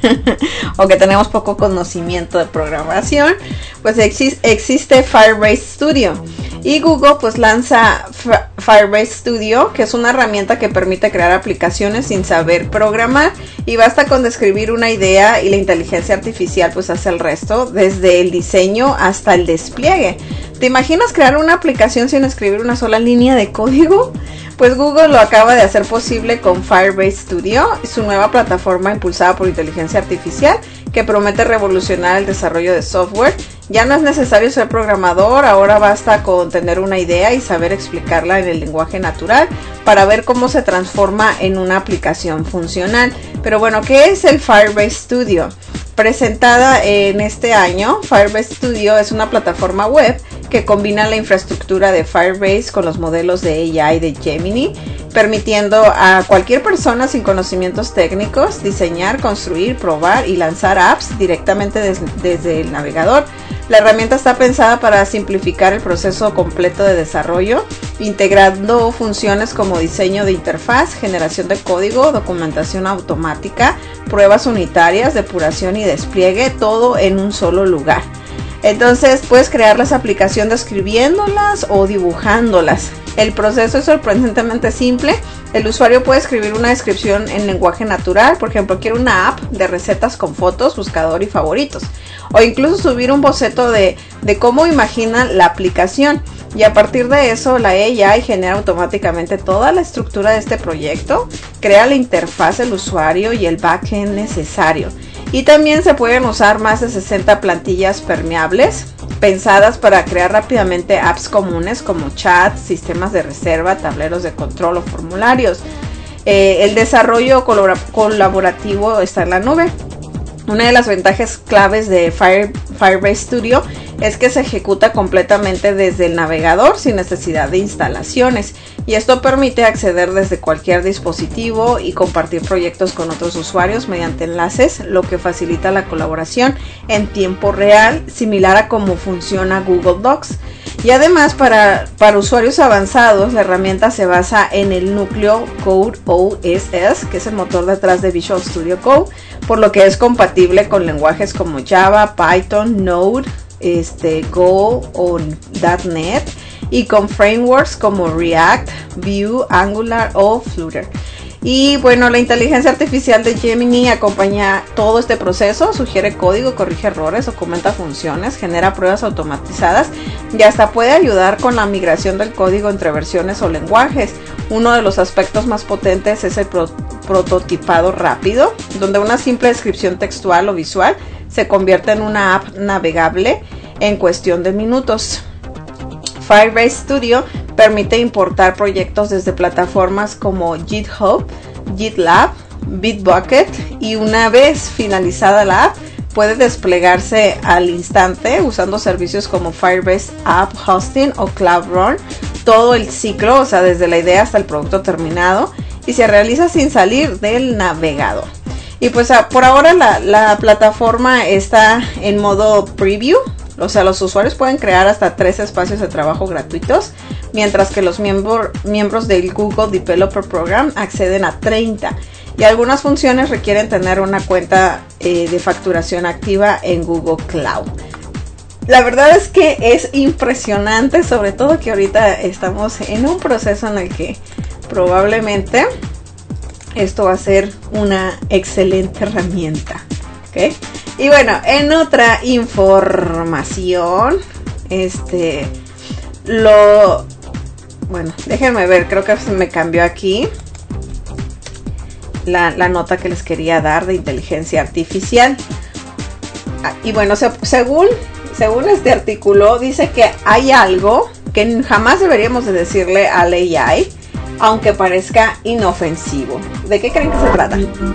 o que tenemos poco conocimiento de programación, pues exi- existe Firebase Studio. Y Google pues lanza Firebase Studio, que es una herramienta que permite crear aplicaciones sin saber programar, y basta con describir una idea y la inteligencia artificial pues hace el resto, desde el diseño hasta el despliegue. ¿Te imaginas crear una aplicación sin escribir una sola línea de código? Pues Google lo acaba de hacer posible con Firebase Studio, su nueva plataforma impulsada por inteligencia artificial que promete revolucionar el desarrollo de software. Ya no es necesario ser programador, ahora basta con tener una idea y saber explicarla en el lenguaje natural para ver cómo se transforma en una aplicación funcional. Pero bueno, ¿qué es el Firebase Studio? Presentada en este año, Firebase Studio es una plataforma web que combina la infraestructura de Firebase con los modelos de A I de Gemini, permitiendo a cualquier persona sin conocimientos técnicos diseñar, construir, probar y lanzar apps directamente des- desde el navegador. La herramienta está pensada para simplificar el proceso completo de desarrollo, integrando funciones como diseño de interfaz, generación de código, documentación automática, pruebas unitarias, depuración y despliegue, todo en un solo lugar. Entonces puedes crear las aplicaciones describiéndolas o dibujándolas. El proceso es sorprendentemente simple. El usuario puede escribir una descripción en lenguaje natural, por ejemplo, quiero una app de recetas con fotos, buscador y favoritos, o incluso subir un boceto de, de cómo imagina la aplicación, y a partir de eso la A I genera automáticamente toda la estructura de este proyecto, crea la interfaz del usuario y el backend necesario. Y también se pueden usar más de sesenta plantillas permeables pensadas para crear rápidamente apps comunes como chats, sistemas de reserva, tableros de control o formularios. Eh, el desarrollo colabor- colaborativo está en la nube. Una de las ventajas claves de Fire, Firebase Studio es que se ejecuta completamente desde el navegador sin necesidad de instalaciones, y esto permite acceder desde cualquier dispositivo y compartir proyectos con otros usuarios mediante enlaces, lo que facilita la colaboración en tiempo real, similar a cómo funciona Google Docs. Y además para, para usuarios avanzados, la herramienta se basa en el núcleo Code O S S, que es el motor detrás de Visual Studio Code, por lo que es compatible con lenguajes como Java, Python, Node, este, Go o punto net, y con frameworks como React, Vue, Angular o Flutter. Y bueno, la inteligencia artificial de Gemini acompaña todo este proceso, sugiere código, corrige errores, documenta funciones, genera pruebas automatizadas y hasta puede ayudar con la migración del código entre versiones o lenguajes. Uno de los aspectos más potentes es el pro- prototipado rápido, donde una simple descripción textual o visual se convierte en una app navegable en cuestión de minutos. Firebase Studio permite importar proyectos desde plataformas como GitHub, GitLab, Bitbucket, y una vez finalizada la app puede desplegarse al instante usando servicios como Firebase App Hosting o Cloud Run, todo el ciclo, o sea, desde la idea hasta el producto terminado, y se realiza sin salir del navegador. Y pues a, por ahora la, la plataforma está en modo preview. O sea, los usuarios pueden crear hasta tres espacios de trabajo gratuitos, mientras que los miembro, miembros del Google Developer Program acceden a treinta. Y algunas funciones requieren tener una cuenta eh, de facturación activa en Google Cloud. La verdad es que es impresionante, sobre todo que ahorita estamos en un proceso en el que probablemente esto va a ser una excelente herramienta. ¿Okay? Y bueno, en otra información, este, lo, bueno, déjenme ver, creo que se me cambió aquí la, la nota que les quería dar de inteligencia artificial. Ah, y bueno, se, según, según este artículo, dice que hay algo que jamás deberíamos de decirle al A I, aunque parezca inofensivo. ¿De qué creen que se trata?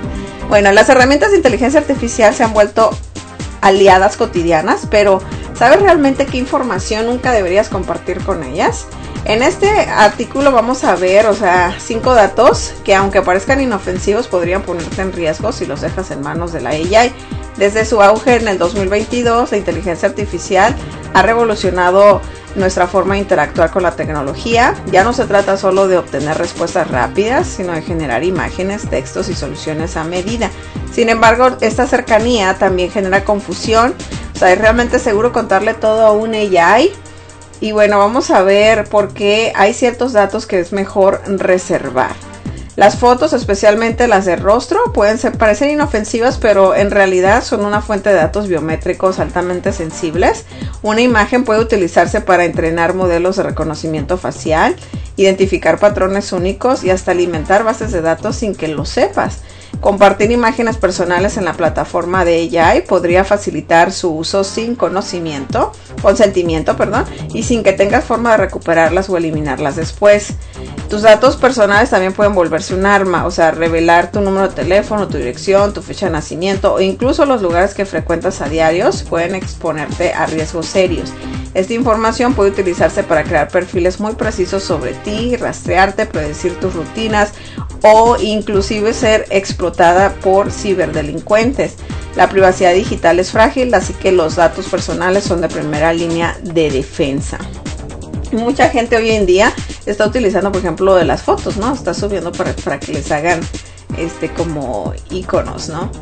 Bueno, las herramientas de inteligencia artificial se han vuelto aliadas cotidianas, pero ¿sabes realmente qué información nunca deberías compartir con ellas? En este artículo vamos a ver, o sea, cinco datos que aunque parezcan inofensivos podrían ponerte en riesgo si los dejas en manos de la A I. Desde su auge en el dos mil veintidós, la inteligencia artificial ha revolucionado nuestra forma de interactuar con la tecnología. Ya no se trata solo de obtener respuestas rápidas, sino de generar imágenes, textos y soluciones a medida. Sin embargo, esta cercanía también genera confusión. O sea, ¿es realmente seguro contarle todo a un A I? Y bueno, vamos a ver por qué hay ciertos datos que es mejor reservar. Las fotos, especialmente las de rostro, pueden ser, parecer inofensivas, pero en realidad son una fuente de datos biométricos altamente sensibles. Una imagen puede utilizarse para entrenar modelos de reconocimiento facial, identificar patrones únicos y hasta alimentar bases de datos sin que lo sepas. Compartir imágenes personales en la plataforma de A I podría facilitar su uso sin conocimiento, consentimiento, perdón, y sin que tengas forma de recuperarlas o eliminarlas después. Tus datos personales también pueden volverse un arma, o sea, revelar tu número de teléfono, tu dirección, tu fecha de nacimiento o incluso los lugares que frecuentas a diarios pueden exponerte a riesgos serios. Esta información puede utilizarse para crear perfiles muy precisos sobre ti, rastrearte, predecir tus rutinas o inclusive ser explotada por ciberdelincuentes. La privacidad digital es frágil, así que los datos personales son de primera línea de defensa. Mucha gente hoy en día está utilizando, por ejemplo, de las fotos, ¿no? Está subiendo para, para que les hagan este como iconos, ¿no?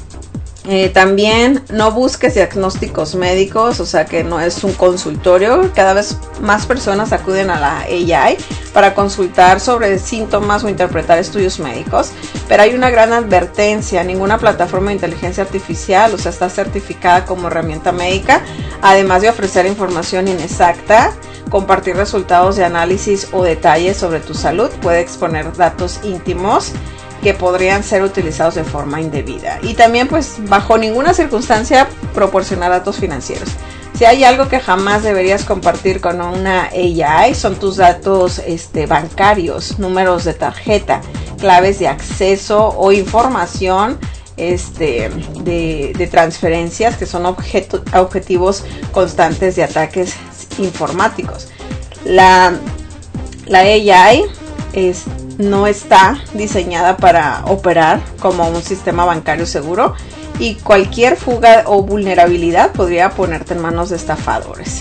Eh, también no busques diagnósticos médicos, o sea que no es un consultorio. Cada vez más personas acuden a la A I para consultar sobre síntomas o interpretar estudios médicos, pero hay una gran advertencia: ninguna plataforma de inteligencia artificial, o sea, está certificada como herramienta médica. Además de ofrecer información inexacta, compartir resultados de análisis o detalles sobre tu salud puede exponer datos íntimos que podrían ser utilizados de forma indebida. Y también, pues, bajo ninguna circunstancia proporcionar datos financieros. Si hay algo que jamás deberías compartir con una A I, son tus datos este, bancarios, números de tarjeta, claves de acceso o información este, de, de transferencias que son objeto, objetivos constantes de ataques informáticos. La, la A I es no está diseñada para operar como un sistema bancario seguro y cualquier fuga o vulnerabilidad podría ponerte en manos de estafadores.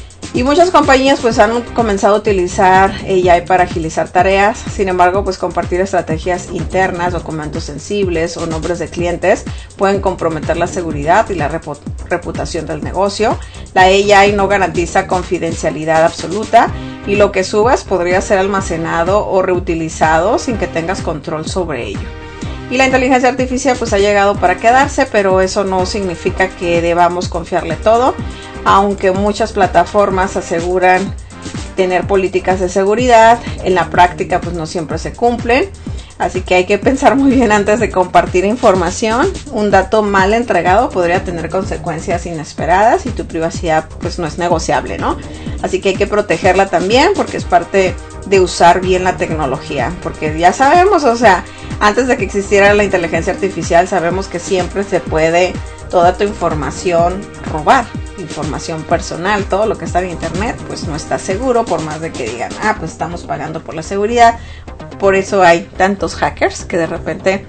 Y muchas compañías pues han comenzado a utilizar A I para agilizar tareas. Sin embargo, pues compartir estrategias internas, documentos sensibles o nombres de clientes pueden comprometer la seguridad y la reputación del negocio. La A I no garantiza confidencialidad absoluta y lo que subas podría ser almacenado o reutilizado sin que tengas control sobre ello. Y la inteligencia artificial pues ha llegado para quedarse, pero eso no significa que debamos confiarle todo, aunque muchas plataformas aseguran tener políticas de seguridad. En la práctica pues no siempre se cumplen, así que hay que pensar muy bien antes de compartir información. Un dato mal entregado podría tener consecuencias inesperadas y tu privacidad pues no es negociable, ¿no? Así que hay que protegerla también, porque es parte de usar bien la tecnología, porque ya sabemos, o sea, antes de que existiera la inteligencia artificial sabemos que siempre se puede toda tu información robar, información personal, todo lo que está en internet pues no está seguro, por más de que digan, ah, pues estamos pagando por la seguridad. Por eso hay tantos hackers que de repente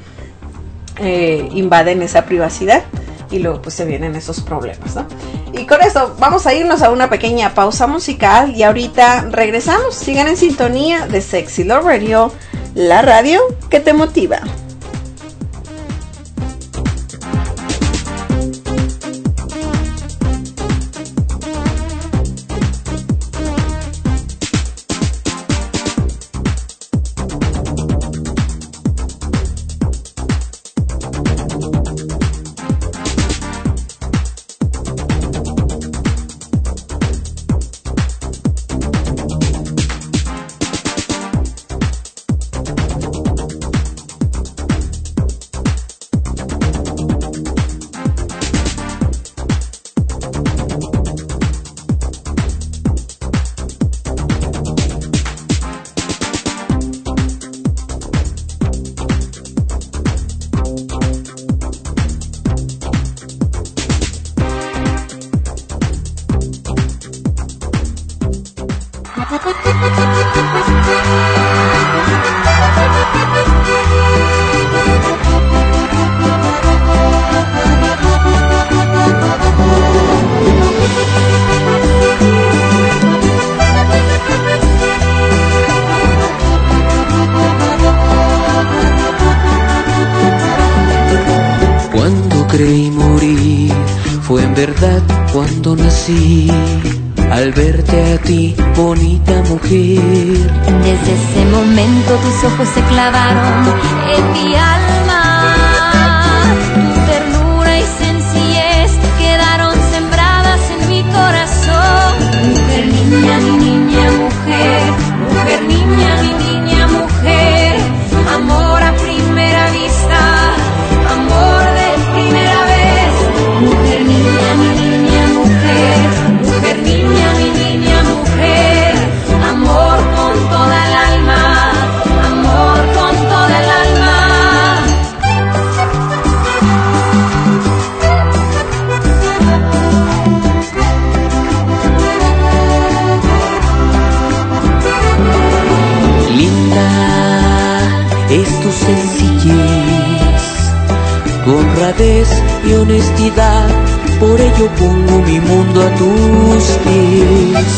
eh, invaden esa privacidad y luego pues se vienen esos problemas, ¿no? Y con esto vamos a irnos a una pequeña pausa musical y ahorita regresamos. Sigan en sintonía de Sexy Love Radio, la radio que te motiva. Cuando creí morir, fue en verdad cuando nací. Al verte a ti, bonita mujer. Desde ese momento tus ojos se clavaron en mi alma. Tu ternura y sencillez quedaron sembradas en mi corazón. Mujer, niña, mi niña, mujer. Mujer, niña, mi niña, mujer. Amor a primera vista. Amor de primera vez. Mujer, niña, mi niña, mujer. Mujer, niña, mi niña, mujer. Amor con toda el alma. Amor con toda el alma. Linda es tu sencillez, tu honradez y honestidad. Por ello pongo mi mundo a tus pies.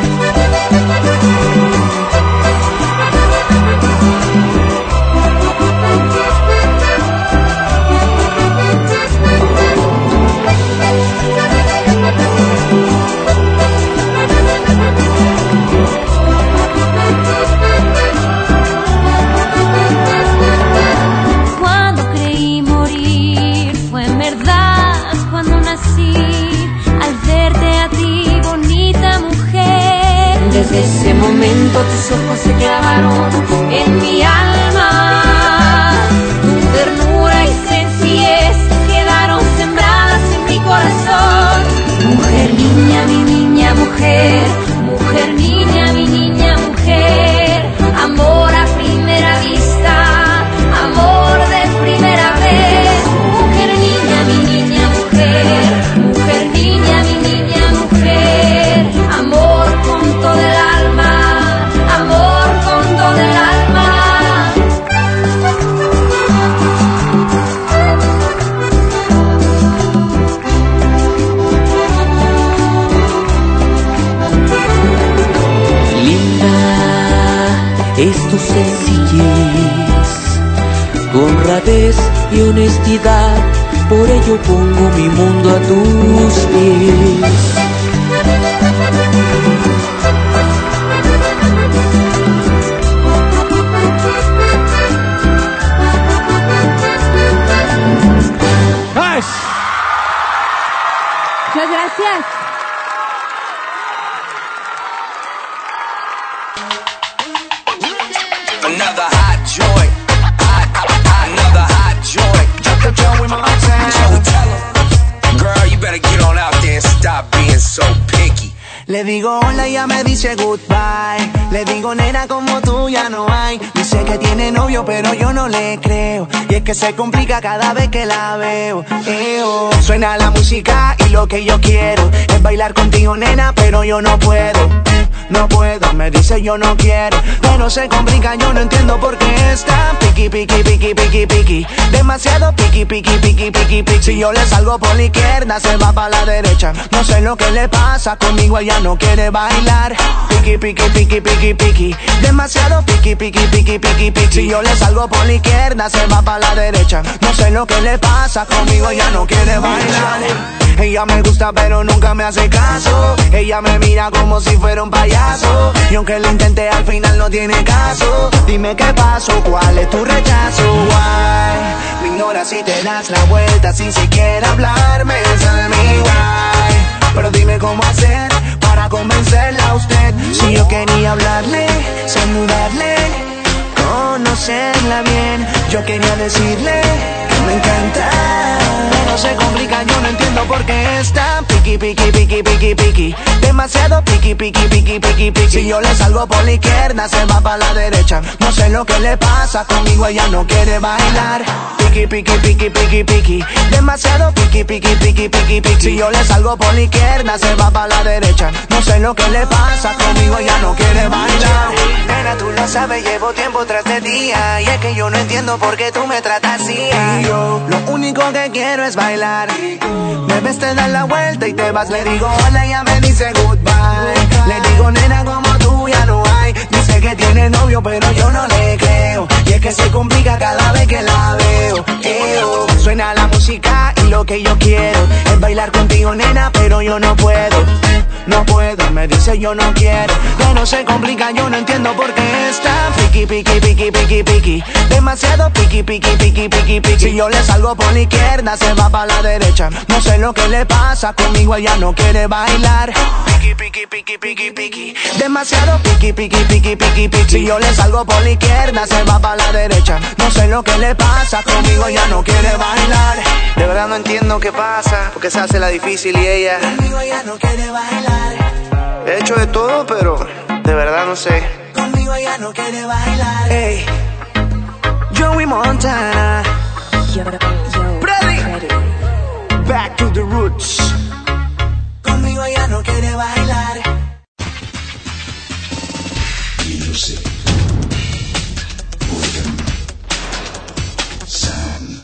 Cuando creí morir, fue en verdad cuando nací. Al verte a ti, bonita mujer. Desde ese momento tus ojos se clavaron en mi alma. Tu ternura y sencillez quedaron sembradas en mi corazón. Mujer, niña, mi niña, mujer. Mujer, niña, mi niña, mujer. Amor a primera vista. Amor de primera vez. Mujer, niña, mi niña, mujer. Mujer, niña, mi niña, mujer. Amor con todo el alma. Amor con todo el alma. Linda es tu sencillez, tu honradez y honestidad. Por ello pongo mi mundo a tus pies. Muchas gracias. Another hot joint. Hot, hot, hot, another hot joint. Drop the joint with my town. Tell 'em, girl, you better get on out there and stop being so picky. Le digo hola y ella me dice goodbye. Le digo nena como tú ya no hay. Dice que tiene novio pero yo no le creo. Y es que se complica cada vez que la veo. Eo. Suena la música y lo que yo quiero es bailar contigo nena pero yo no puedo. No puedo, me dice yo no quiero. Pero se complica, yo no entiendo por qué está piqui, piqui, piqui, piqui, piqui. Demasiado piqui, piqui, piqui, piqui, piqui. Si yo le salgo por la izquierda, se va para la derecha. No sé lo que le pasa, conmigo ella no quiere bailar. Piqui, piqui, piqui, piqui, piqui. Demasiado piqui, piqui, piqui, piqui, piqui. Si yo le salgo por la izquierda, se va para la derecha. No sé lo que le pasa, conmigo ella no quiere bailar. Ella me gusta pero nunca me hace caso. Ella me mira como si fuera un payaso. Y aunque lo intenté al final no tiene caso. Dime qué pasó, cuál es tu rechazo. Why? Me ignoras y te das la vuelta sin siquiera hablarme. Esa es mi why. Pero dime cómo hacer para convencerla a usted. Si yo quería hablarle, saludarle, conocerla bien. Yo quería decirle que me encanta. Pero se complica, yo no entiendo por qué está piqui, piqui, piqui, piqui, piqui, piqui. Demasiado piqui, piqui, piqui, piqui, piqui. Si yo le salgo por la izquierda, se va para la derecha. No sé lo que le pasa, conmigo ella no quiere bailar. Piqui, piqui, piqui, piqui, piqui. Demasiado piqui, piqui, piqui, piqui, piqui. Si yo le salgo por la izquierda, se va para la derecha. No sé lo que le pasa, conmigo ella no quiere bailar. Nena, tú lo sabes, llevo tiempo tras de día. Y es que yo no entiendo por qué tú me tratas así. Y yo, lo único que quiero es bailar. Me ves, te das la vuelta y te vas. Le digo hola, ella me dice goodbye. Le digo nena, como tú ya no hay. Dice que tiene novio, pero yo no le creo. Y es que se complica cada vez que la veo. Eo. Suena la música y lo que yo quiero es bailar contigo, nena, pero yo no puedo. No puedo, me dice yo no quiero. Pero se complica, yo no entiendo por qué está piqui, piqui, piqui, piqui, piqui. Demasiado piqui, piqui, piqui, piqui, piqui. Si yo le salgo por la izquierda, se va para la derecha. No sé lo que le pasa, conmigo ella no quiere bailar. Piqui, piqui, piqui, piqui, piqui. Demasiado piqui, piqui, piqui, piqui, piqui. Si yo le salgo por la izquierda, se va para la derecha. No sé lo que le pasa, conmigo ella no quiere bailar. De verdad no entiendo qué pasa, porque se hace la difícil y ella conmigo ella no quiere bailar. He hecho de todo, pero de verdad no sé. Conmigo ella no quiere bailar. Hey, Joey Montana. Yo, yo, Freddy. Back to the roots. Conmigo ella no quiere bailar. Music. Rhythm. Sound.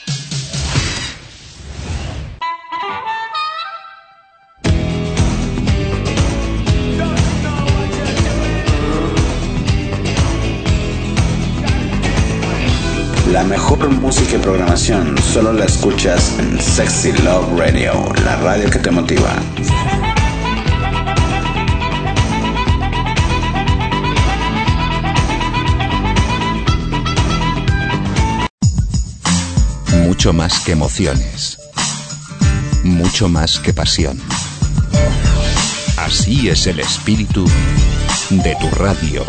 La mejor música y programación solo la escuchas en Sexy Love Radio, la radio que te motiva. Mucho más que emociones, mucho más que pasión. Así es el espíritu de tu radio.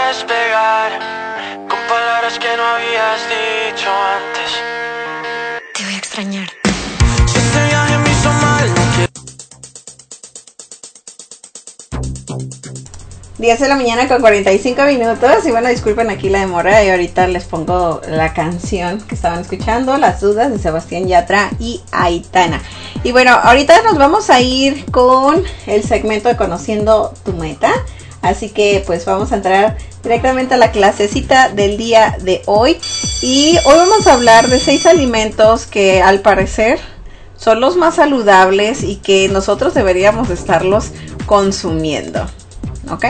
despegar con palabras que no habías dicho antes. Te voy a extrañar. Si este viaje me hizo mal, no quiero. diez de la mañana con cuarenta y cinco minutos. Y bueno, disculpen aquí la demora. Y ahorita les pongo la canción que estaban escuchando, Las Dudas, de Sebastián Yatra y Aitana. Y bueno, ahorita nos vamos a ir con el segmento de Conociendo tu Meta. Así que pues vamos a entrar directamente a la clasecita del día de hoy. Y hoy vamos a hablar de seis alimentos que al parecer son los más saludables y que nosotros deberíamos estarlos consumiendo. ¿Ok?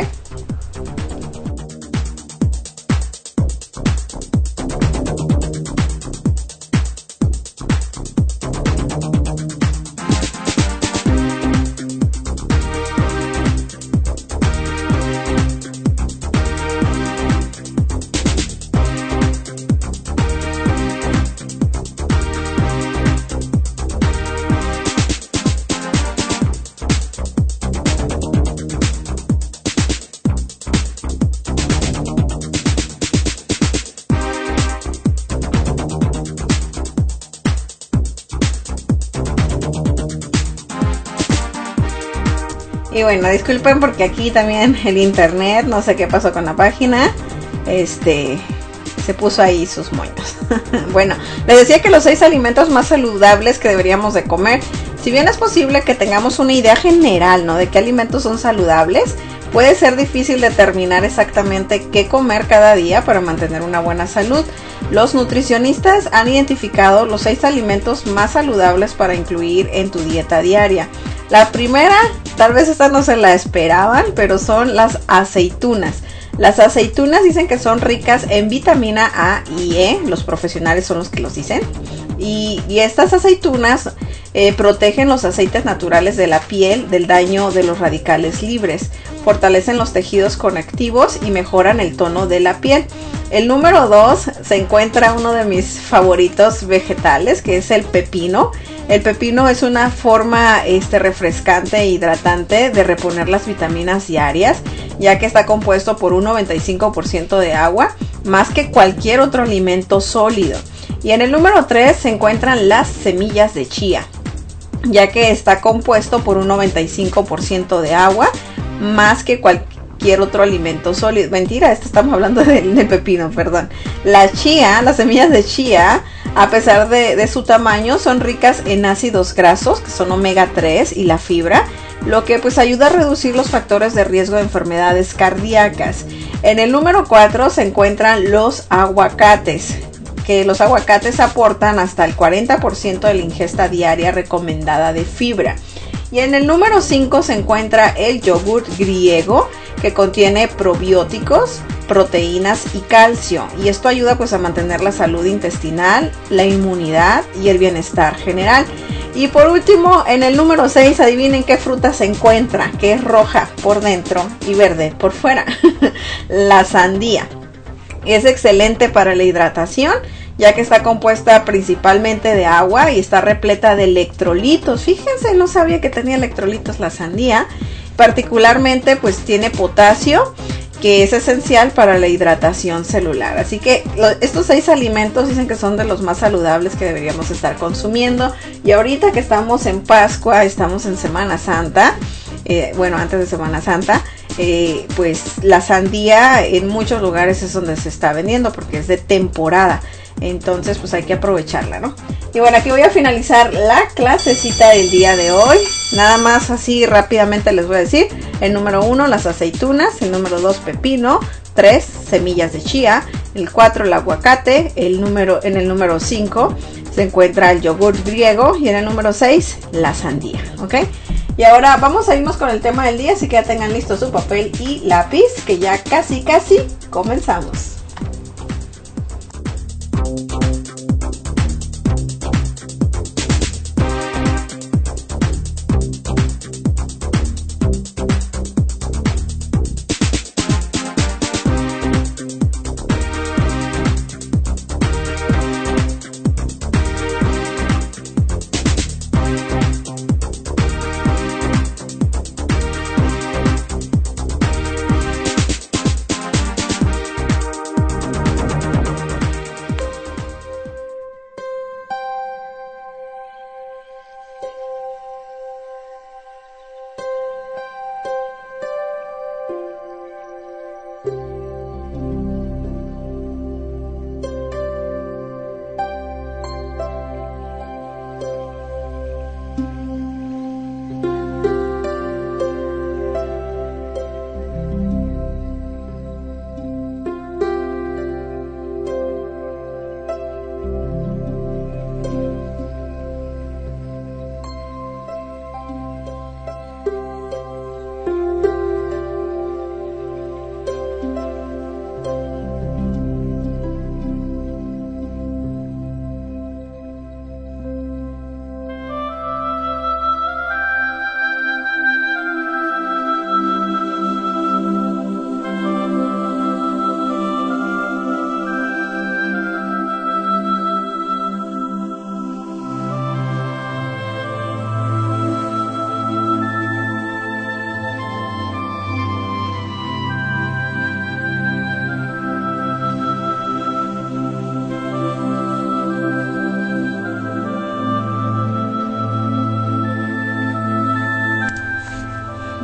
Y bueno, disculpen porque aquí también el internet, no sé qué pasó con la página, este, se puso ahí sus moños. Bueno, les decía que los seis alimentos más saludables que deberíamos de comer, si bien es posible que tengamos una idea general, ¿no?, de qué alimentos son saludables, puede ser difícil determinar exactamente qué comer cada día para mantener una buena salud. Los nutricionistas han identificado los seis alimentos más saludables para incluir en tu dieta diaria. La primera, tal vez esta no se la esperaban, pero son las aceitunas. Las aceitunas dicen que son ricas en vitamina A y E, los profesionales son los que los dicen. Y, y estas aceitunas eh, protegen los aceites naturales de la piel del daño de los radicales libres, fortalecen los tejidos conectivos y mejoran el tono de la piel. El número dos se encuentra uno de mis favoritos vegetales, que es el pepino. El pepino es una forma este, refrescante e hidratante de reponer las vitaminas diarias, ya que está compuesto por un noventa y cinco por ciento de agua, más que cualquier otro alimento sólido. Y en el número tres se encuentran las semillas de chía, ya que está compuesto por un noventa y cinco por ciento de agua, más que cualquier otro alimento sólido. Mentira, esto estamos hablando del, del pepino, perdón. La chía, las semillas de chía, a pesar de, de su tamaño, son ricas en ácidos grasos, que son omega tres, y la fibra, lo que pues ayuda a reducir los factores de riesgo de enfermedades cardíacas. En el número cuatro se encuentran los aguacates, que los aguacates aportan hasta el cuarenta por ciento de la ingesta diaria recomendada de fibra. Y en el número cinco se encuentra el yogur griego, que contiene probióticos, proteínas y calcio, y esto ayuda pues a mantener la salud intestinal, la inmunidad y el bienestar general. Y por último, en el número seis, adivinen qué fruta se encuentra, que es roja por dentro y verde por fuera. La sandía. Es excelente para la hidratación, ya que está compuesta principalmente de agua y está repleta de electrolitos. Fíjense, no sabía que tenía electrolitos la sandía. Particularmente pues tiene potasio, que es esencial para la hidratación celular. Así que lo, estos seis alimentos dicen que son de los más saludables que deberíamos estar consumiendo. Y ahorita que estamos en Pascua, estamos en Semana Santa, eh, bueno, antes de Semana Santa, eh, pues la sandía en muchos lugares es donde se está vendiendo porque es de temporada. Entonces pues hay que aprovecharla, ¿no? Y bueno, aquí voy a finalizar la clasecita del día de hoy. Nada más así rápidamente les voy a decir. El número uno, las aceitunas. El número dos, pepino. tres, semillas de chía. El cuatro, el aguacate. El número, en el número cinco se encuentra el yogur griego. Y en el número seis, la sandía, ¿ok? Y ahora vamos a irnos con el tema del día. Así que ya tengan listo su papel y lápiz, que ya casi casi comenzamos.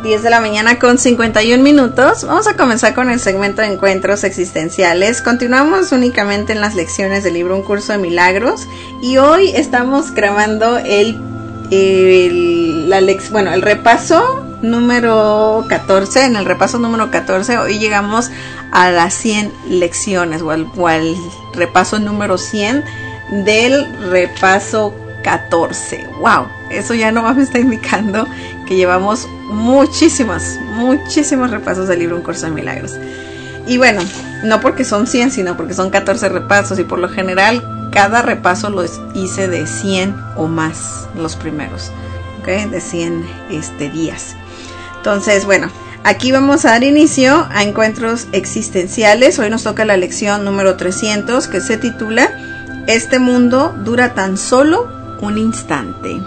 diez de la mañana con cincuenta y un minutos. Vamos a comenzar con el segmento de encuentros existenciales. Continuamos únicamente en las lecciones del libro Un Curso de Milagros. Y hoy estamos grabando el, el, la lex, bueno, el repaso número catorce. En el repaso número catorce hoy llegamos a las cien lecciones o al, o al repaso número cien del repaso catorce. Wow, eso ya nomás me está indicando que llevamos muchísimos, muchísimos repasos del libro Un Curso de Milagros. Y bueno, no porque son cien, sino porque son catorce repasos, y por lo general cada repaso lo hice de cien o más, los primeros, ¿ok? De cien este, días. Entonces, bueno, aquí vamos a dar inicio a encuentros existenciales. Hoy nos toca la lección número trescientos, que se titula Este mundo dura tan solo un instante.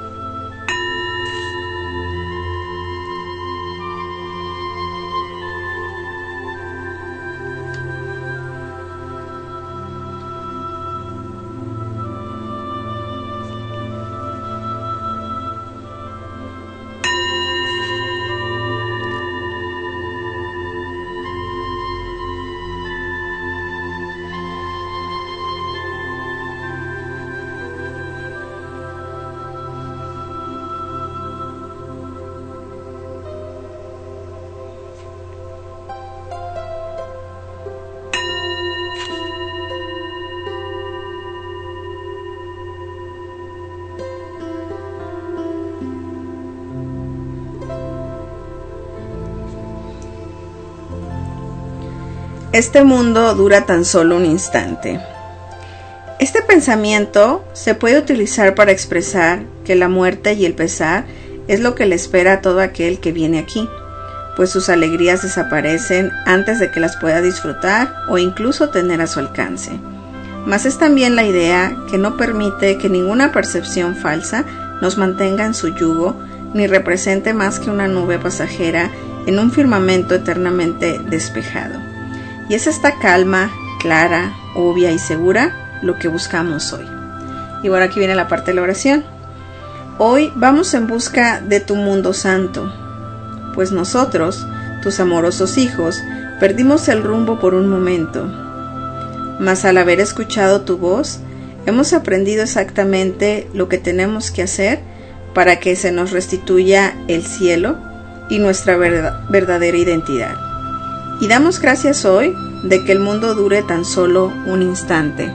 Este mundo dura tan solo un instante. Este pensamiento se puede utilizar para expresar que la muerte y el pesar es lo que le espera a todo aquel que viene aquí, pues sus alegrías desaparecen antes de que las pueda disfrutar o incluso tener a su alcance. Mas es también la idea que no permite que ninguna percepción falsa nos mantenga en su yugo, ni represente más que una nube pasajera en un firmamento eternamente despejado. Y es esta calma, clara, obvia y segura, lo que buscamos hoy. Y bueno, aquí viene la parte de la oración. Hoy vamos en busca de tu mundo santo, pues nosotros, tus amorosos hijos, perdimos el rumbo por un momento. Mas al haber escuchado tu voz, hemos aprendido exactamente lo que tenemos que hacer para que se nos restituya el cielo y nuestra verdad, verdadera identidad. Y damos gracias hoy de que el mundo dure tan solo un instante.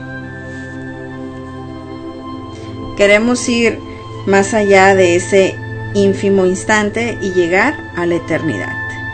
Queremos ir más allá de ese ínfimo instante y llegar a la eternidad.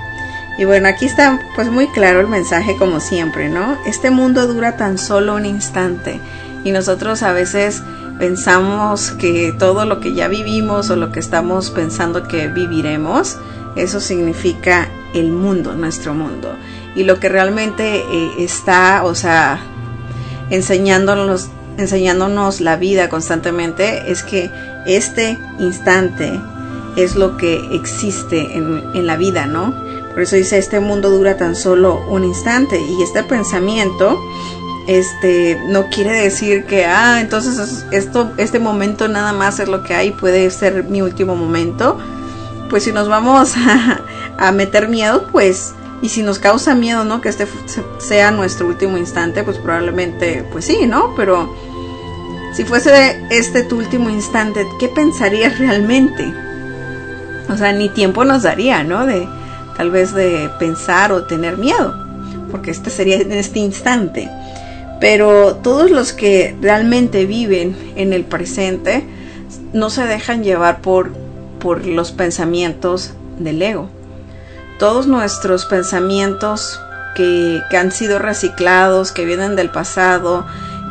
Y bueno, aquí está pues muy claro el mensaje, como siempre, ¿no? Este mundo dura tan solo un instante, y nosotros a veces pensamos que todo lo que ya vivimos o lo que estamos pensando que viviremos, eso significa el mundo, nuestro mundo. Y lo que realmente eh, está, o sea, enseñándonos, enseñándonos la vida constantemente es que este instante es lo que existe en, en la vida, ¿no? Por eso dice, este mundo dura tan solo un instante. Y este pensamiento este, no quiere decir que, ah, entonces esto, este momento nada más es lo que hay, puede ser mi último momento. Pues si nos vamos a, a meter miedo, pues, y si nos causa miedo, ¿no? Que este sea nuestro último instante, pues probablemente, pues sí, ¿no? Pero si fuese este tu último instante, ¿qué pensarías realmente? O sea, ni tiempo nos daría, ¿no? De tal vez de pensar o tener miedo, porque este sería en este instante. Pero todos los que realmente viven en el presente no se dejan llevar por, por los pensamientos del ego. Todos nuestros pensamientos que, que han sido reciclados, que vienen del pasado,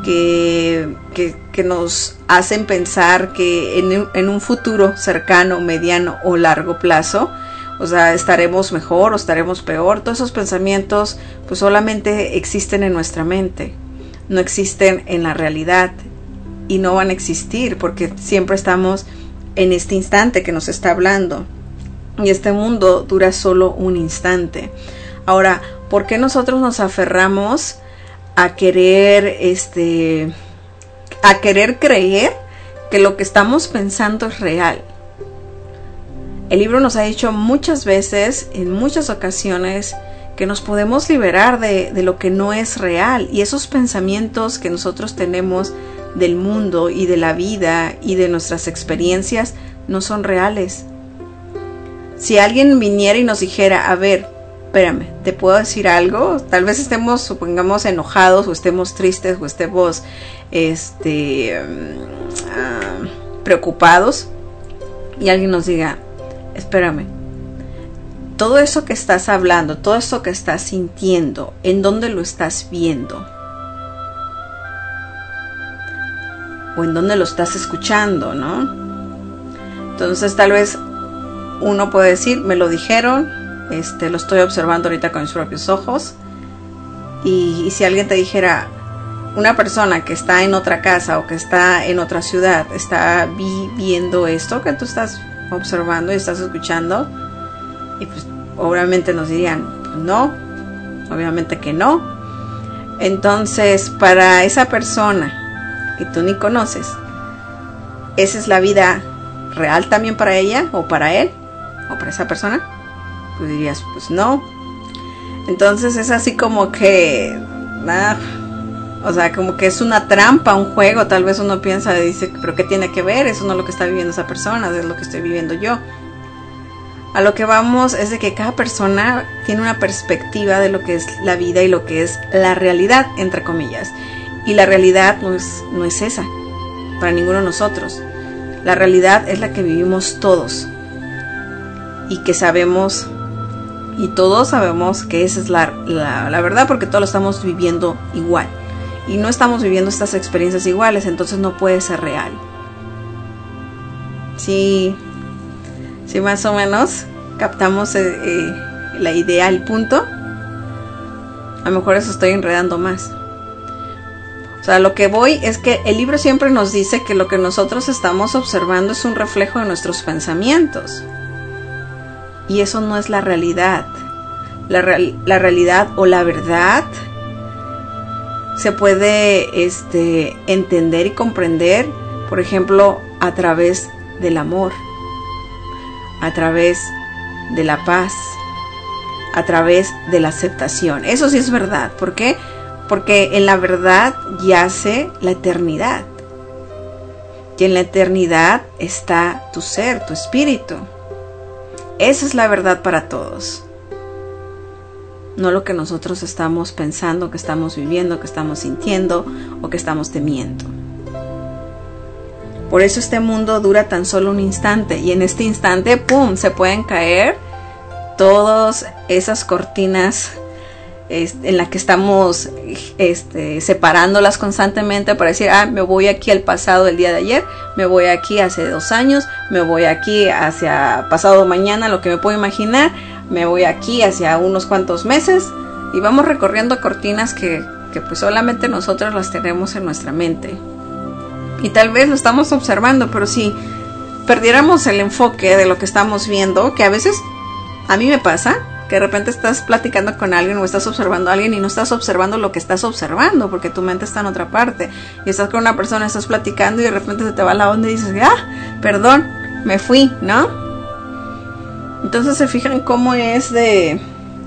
que, que, que nos hacen pensar que en, en un futuro cercano, mediano o largo plazo, o sea, estaremos mejor o estaremos peor, todos esos pensamientos pues solamente existen en nuestra mente, no existen en la realidad y no van a existir porque siempre estamos en este instante que nos está hablando. Y este mundo dura solo un instante. Ahora, ¿por qué nosotros nos aferramos a querer, este, a querer creer que lo que estamos pensando es real? El libro nos ha dicho muchas veces, en muchas ocasiones, que nos podemos liberar de, de lo que no es real, y esos pensamientos que nosotros tenemos del mundo y de la vida y de nuestras experiencias no son reales. Si alguien viniera y nos dijera, a ver, espérame, ¿te puedo decir algo? Tal vez estemos, supongamos, enojados o estemos tristes o estemos este, uh, preocupados, y alguien nos diga, espérame, todo eso que estás hablando, todo eso que estás sintiendo, ¿en dónde lo estás viendo? O en dónde lo estás escuchando, ¿no? Entonces tal vez uno puede decir, me lo dijeron, este, lo estoy observando ahorita con mis propios ojos. Y, y si alguien te dijera, una persona que está en otra casa o que está en otra ciudad, está vi, viendo esto que tú estás observando y estás escuchando, y pues obviamente nos dirían, pues no, obviamente que no. Entonces, para esa persona que tú ni conoces, ¿esa es la vida real también para ella o para él o para esa persona? Pues dirías, pues no. Entonces es así como que ah, o sea, como que es una trampa, un juego. Tal vez uno piensa y dice, pero ¿qué tiene que ver? Eso no es lo que está viviendo esa persona, es lo que estoy viviendo yo. A lo que vamos es de que cada persona tiene una perspectiva de lo que es la vida y lo que es la realidad, entre comillas. Y la realidad no es, no es esa, para ninguno de nosotros. La realidad es la que vivimos todos. Y que sabemos, y todos sabemos que esa es la, la, la verdad, porque todos lo estamos viviendo igual. Y no estamos viviendo estas experiencias iguales, entonces no puede ser real. Sí. Si más o menos captamos eh, eh, la idea, el punto. A lo mejor eso estoy enredando más. O sea, lo que voy es que el libro siempre nos dice que lo que nosotros estamos observando es un reflejo de nuestros pensamientos. Y eso no es la realidad. La, real, la realidad o la verdad se puede este, entender y comprender, por ejemplo, a través del amor, a través de la paz, a través de la aceptación. Eso sí es verdad. ¿Por qué? Porque en la verdad yace la eternidad. Y en la eternidad está tu ser, tu espíritu. Esa es la verdad para todos. No lo que nosotros estamos pensando, que estamos viviendo, que estamos sintiendo o que estamos temiendo. Por eso este mundo dura tan solo un instante, y en este instante, ¡pum!, se pueden caer todas esas cortinas este, en las que estamos este, separándolas constantemente para decir, ah, me voy aquí al pasado del día de ayer, me voy aquí hace dos años, me voy aquí hacia pasado mañana, lo que me puedo imaginar, me voy aquí hacia unos cuantos meses, y vamos recorriendo cortinas que, que pues solamente nosotros las tenemos en nuestra mente. Y tal vez lo estamos observando, pero si perdiéramos el enfoque de lo que estamos viendo, que a veces a mí me pasa, que de repente estás platicando con alguien o estás observando a alguien y no estás observando lo que estás observando, porque tu mente está en otra parte. Y estás con una persona, estás platicando y de repente se te va la onda y dices, ah, perdón, me fui, ¿no? Entonces se fijan cómo es de...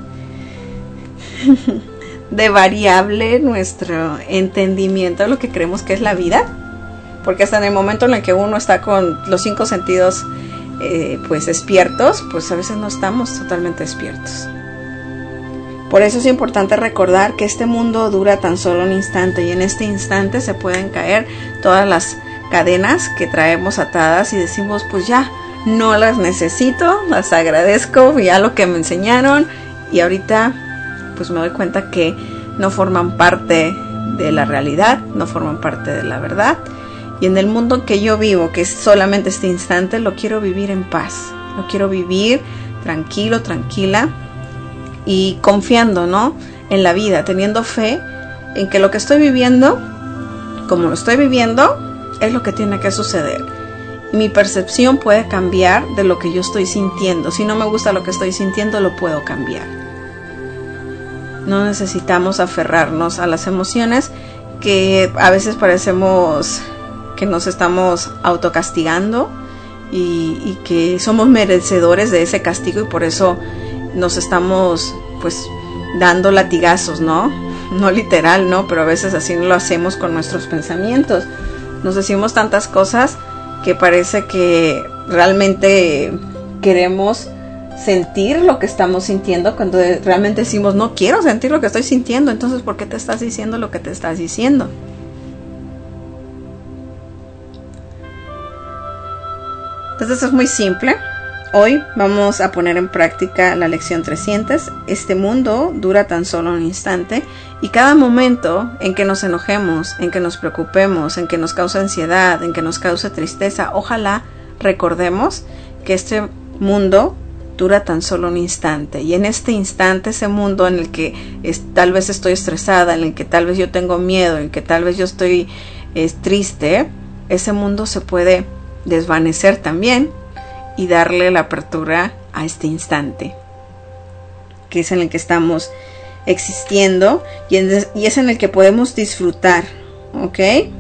de variable nuestro entendimiento de lo que creemos que es la vida. Porque hasta en el momento en el que uno está con los cinco sentidos eh, pues despiertos, pues a veces no estamos totalmente despiertos. Por eso es importante recordar que este mundo dura tan solo un instante, y en este instante se pueden caer todas las cadenas que traemos atadas y decimos, pues ya, no las necesito, las agradezco, ya lo que me enseñaron, y ahorita pues me doy cuenta que no forman parte de la realidad, no forman parte de la verdad. Y en el mundo que yo vivo, que es solamente este instante, lo quiero vivir en paz. Lo quiero vivir tranquilo, tranquila y confiando, ¿no?, en la vida, teniendo fe en que lo que estoy viviendo, como lo estoy viviendo, es lo que tiene que suceder. Y mi percepción puede cambiar de lo que yo estoy sintiendo. Si no me gusta lo que estoy sintiendo, lo puedo cambiar. No necesitamos aferrarnos a las emociones que a veces parecemos que nos estamos autocastigando y, y que somos merecedores de ese castigo y por eso nos estamos pues dando latigazos, ¿no? No literal, ¿no? Pero a veces así lo hacemos con nuestros pensamientos. Nos decimos tantas cosas que parece que realmente queremos sentir lo que estamos sintiendo cuando realmente decimos no quiero sentir lo que estoy sintiendo. Entonces, ¿por qué te estás diciendo lo que te estás diciendo? Entonces es muy simple. Hoy vamos a poner en práctica la lección trescientos. Este mundo dura tan solo un instante y cada momento en que nos enojemos, en que nos preocupemos, en que nos cause ansiedad, en que nos cause tristeza, ojalá recordemos que este mundo dura tan solo un instante y en este instante, ese mundo en el que es, tal vez estoy estresada, en el que tal vez yo tengo miedo, en el que tal vez yo estoy es, triste, ese mundo se puede desvanecer también y darle la apertura a este instante que es en el que estamos existiendo y, en, y es en el que podemos disfrutar, ¿ok?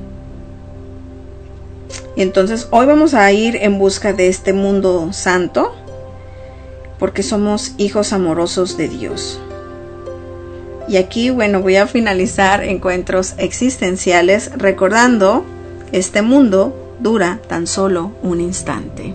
Y entonces hoy vamos a ir en busca de este mundo santo porque somos hijos amorosos de Dios. Y aquí, bueno, voy a finalizar encuentros existenciales recordando este mundo dura tan solo un instante.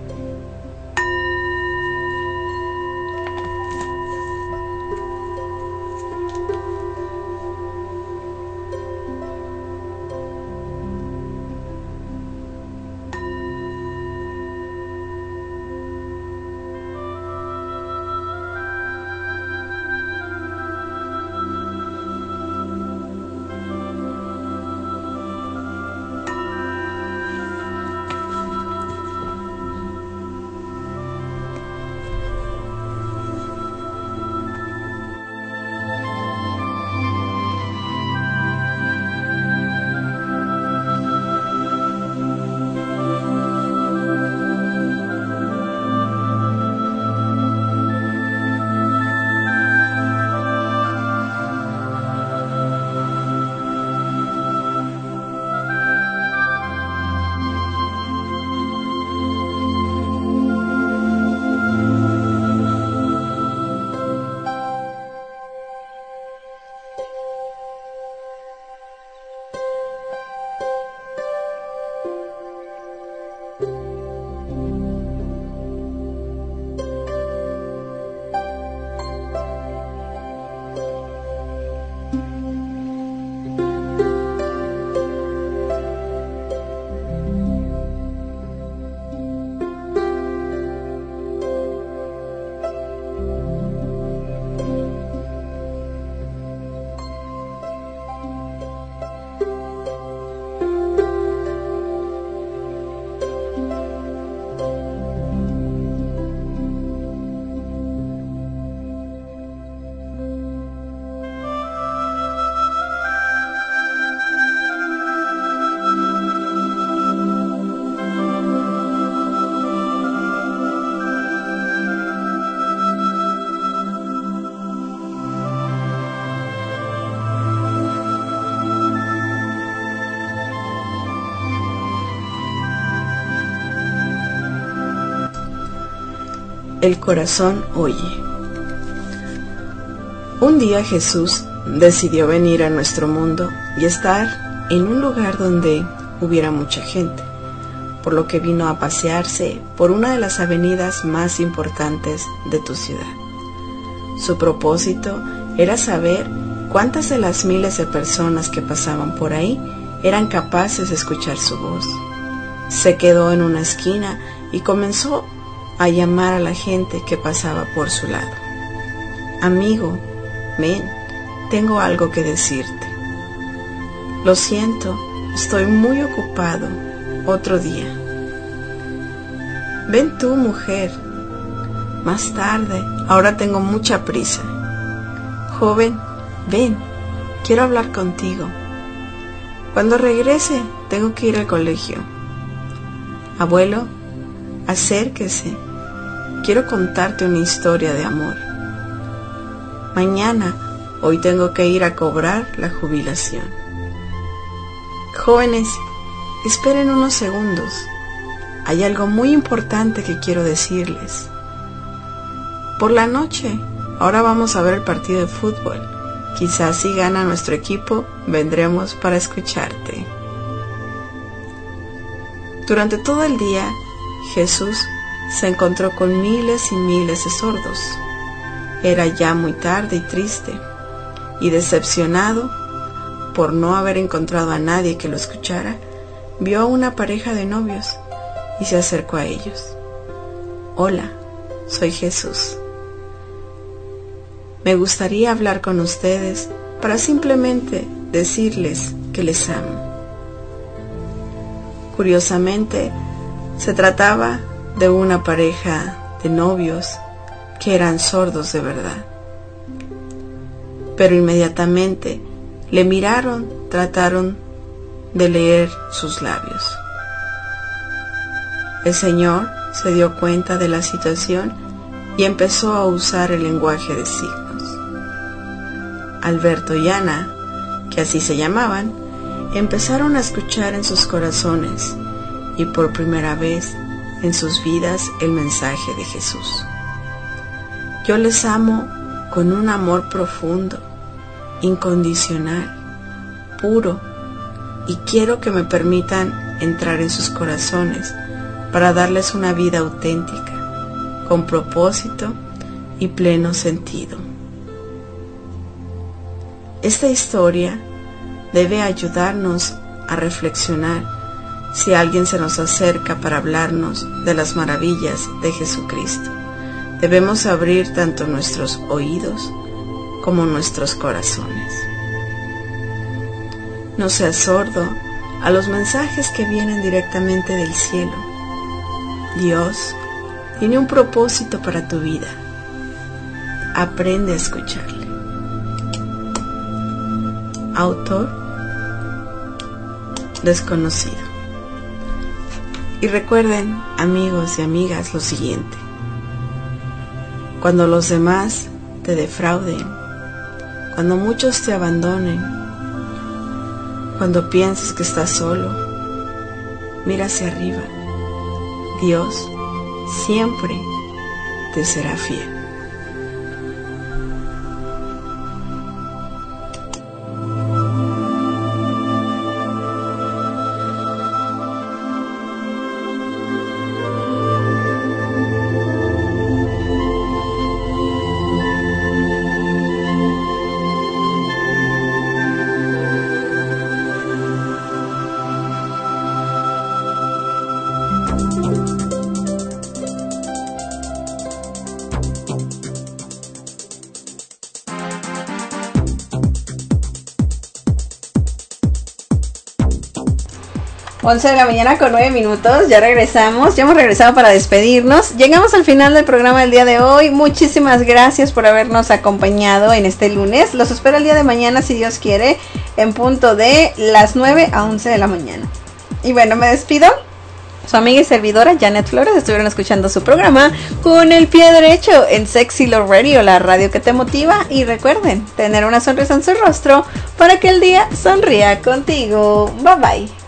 El corazón oye. Un día Jesús decidió venir a nuestro mundo y estar en un lugar donde hubiera mucha gente, por lo que vino a pasearse por una de las avenidas más importantes de tu ciudad. Su propósito era saber cuántas de las miles de personas que pasaban por ahí eran capaces de escuchar su voz. Se quedó en una esquina y comenzó a llamar a la gente que pasaba por su lado. Amigo, ven, tengo algo que decirte. Lo siento, estoy muy ocupado. Otro día. Ven tú, mujer. Más tarde, ahora tengo mucha prisa. Joven, ven, quiero hablar contigo. Cuando regrese, tengo que ir al colegio. Abuelo, acérquese. Quiero contarte una historia de amor. Mañana, hoy tengo que ir a cobrar la jubilación. Jóvenes, esperen unos segundos. hay algo muy importante que quiero decirles. Por la noche, ahora vamos a ver el partido de fútbol. Quizás si gana nuestro equipo, vendremos para escucharte. Durante todo el día, Jesús se encontró con miles y miles de sordos. Era ya muy tarde y triste, y decepcionado por no haber encontrado a nadie que lo escuchara, vio a una pareja de novios y se acercó a ellos. Hola, soy Jesús. Me gustaría hablar con ustedes para simplemente decirles que les amo. Curiosamente, se trataba de una pareja de novios que eran sordos de verdad. Pero inmediatamente le miraron, trataron de leer sus labios. El Señor se dio cuenta de la situación y empezó a usar el lenguaje de signos. Alberto y Ana, que así se llamaban, empezaron a escuchar en sus corazones y por primera vez en sus vidas el mensaje de Jesús. Yo les amo con un amor profundo, incondicional, puro, y quiero que me permitan entrar en sus corazones para darles una vida auténtica, con propósito y pleno sentido. Esta historia debe ayudarnos a reflexionar si alguien se nos acerca para hablarnos de las maravillas de Jesucristo. Debemos abrir tanto nuestros oídos como nuestros corazones. No seas sordo a los mensajes que vienen directamente del cielo. Dios tiene un propósito para tu vida. Aprende a escucharle. Autor desconocido. Y recuerden, amigos y amigas, lo siguiente: cuando los demás te defrauden, cuando muchos te abandonen, cuando pienses que estás solo, mira hacia arriba. Dios siempre te será fiel. once de la mañana con nueve minutos, ya regresamos, ya hemos regresado para despedirnos. Llegamos al final del programa del día de hoy. Muchísimas gracias por habernos acompañado en este lunes. Los espero el día de mañana, si Dios quiere, en punto de las nueve a once de la mañana. Y bueno, me despido. Su amiga y servidora Janet Flores. Estuvieron escuchando su programa Con el Pie Derecho en Sexy Love Radio, la radio que te motiva. Y recuerden, tener una sonrisa en su rostro para que el día sonría contigo. Bye bye.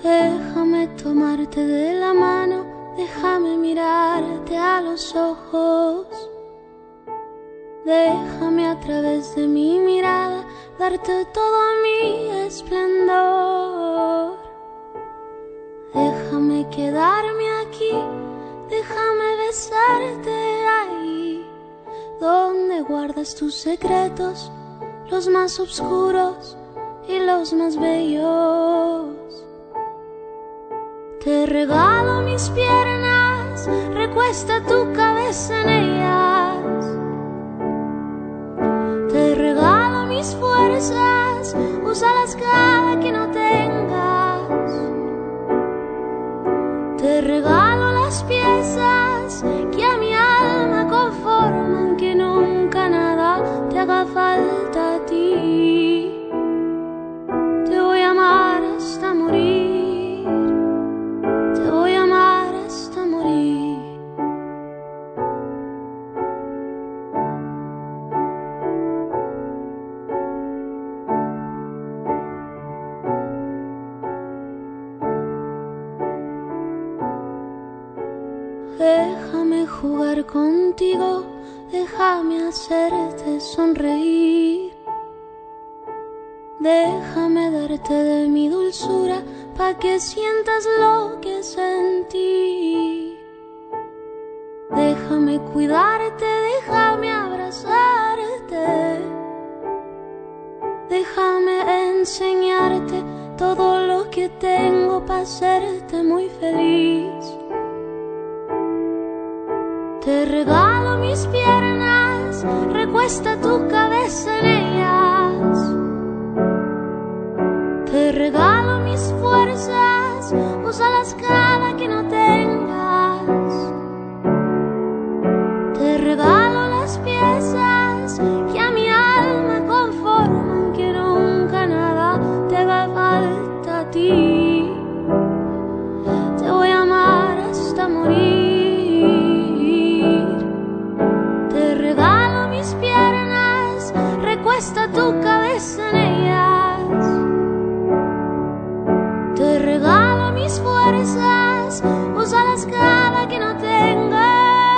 Déjame tomarte de la mano, déjame mirarte a los ojos. Déjame a través de mi mirada darte todo mi esplendor. Déjame quedarme aquí, déjame besarte ahí, donde guardas tus secretos, los más oscuros y los más bellos. Te regalo mis piernas, recuesta tu cabeza en ellas. Te regalo mis fuerzas, úsalas cada que no tengas. Te regalo las piezas que a mi alma conforman, que nunca nada te haga falta a ti. Te voy a amar hasta morir, te voy a amar hasta morir. Déjame jugar contigo, déjame hacerte sonreír. Déjame darte de mi dulzura, pa' que sientas lo que sentí. Déjame cuidarte, déjame abrazarte. Déjame enseñarte todo lo que tengo pa' hacerte muy feliz. Te regalo mis piernas, recuesta tu cabeza en ellas. Te regalo mis fuerzas, úsalas cada que no tengas. Te regalo las piezas que a mi alma conforman, que nunca nada te haga falta a ti. Te voy a amar hasta morir. Recuesta tu cabeza en ellas. Te regalo mis fuerzas, úsalas cada que no tengas.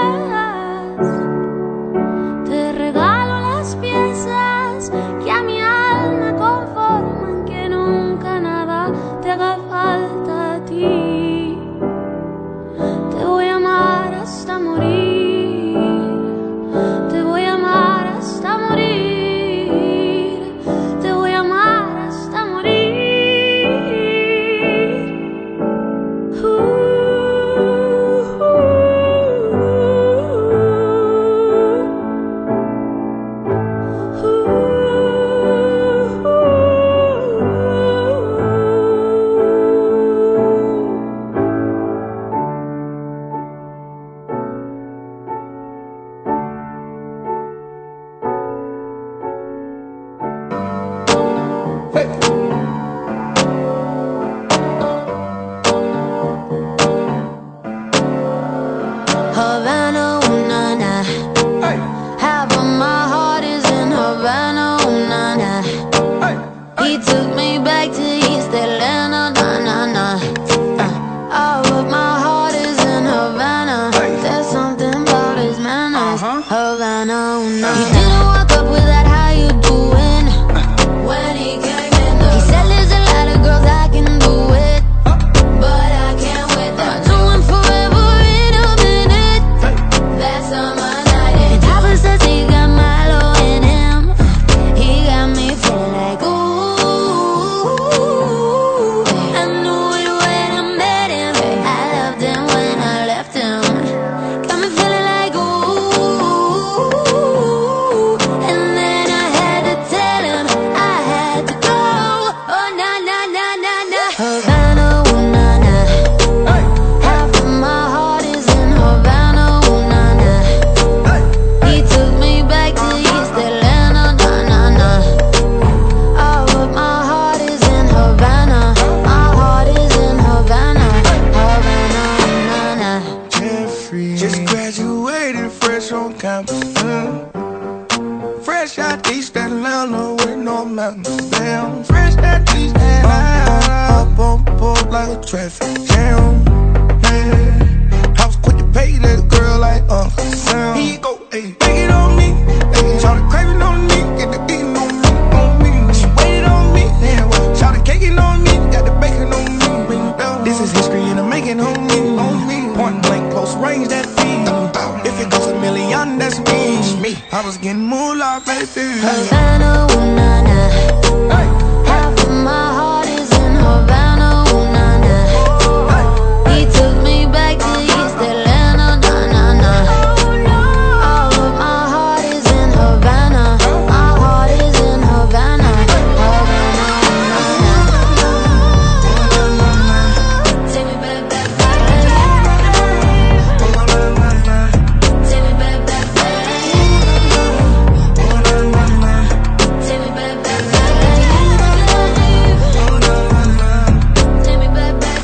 Te regalo las piezas que a mi alma conforman, que nunca nada te haga falta a ti. Te voy a amar hasta morir, te voy a amar hasta morir. Atlanta with no mountains. Damn, fresh that East Atlanta. Up on board up like a traffic jam. Man, I was quick to pay that girl like Uncle Sam. Here you go, ayy, take it on me. Ayy, shout the craving on me, get the beating on me, on me. She waited on me, damn. Shout the caking on me, got the bacon on me. This is history and I'm making on me, on me. Point blank, close range, that feed. If it goes a million, that's me. I was getting moolah, baby. Havana, ooh, nah, nah. Half of my heart is in Havana, ooh, nah, nah. He took me back to East Atlanta, nah, nah, nah. All of my heart is in Havana. My heart is in Havana. Havana, ooh, nah, nah. Take me back, back, back. Take me back, back, back. Take me back, back, back. Take me back, back,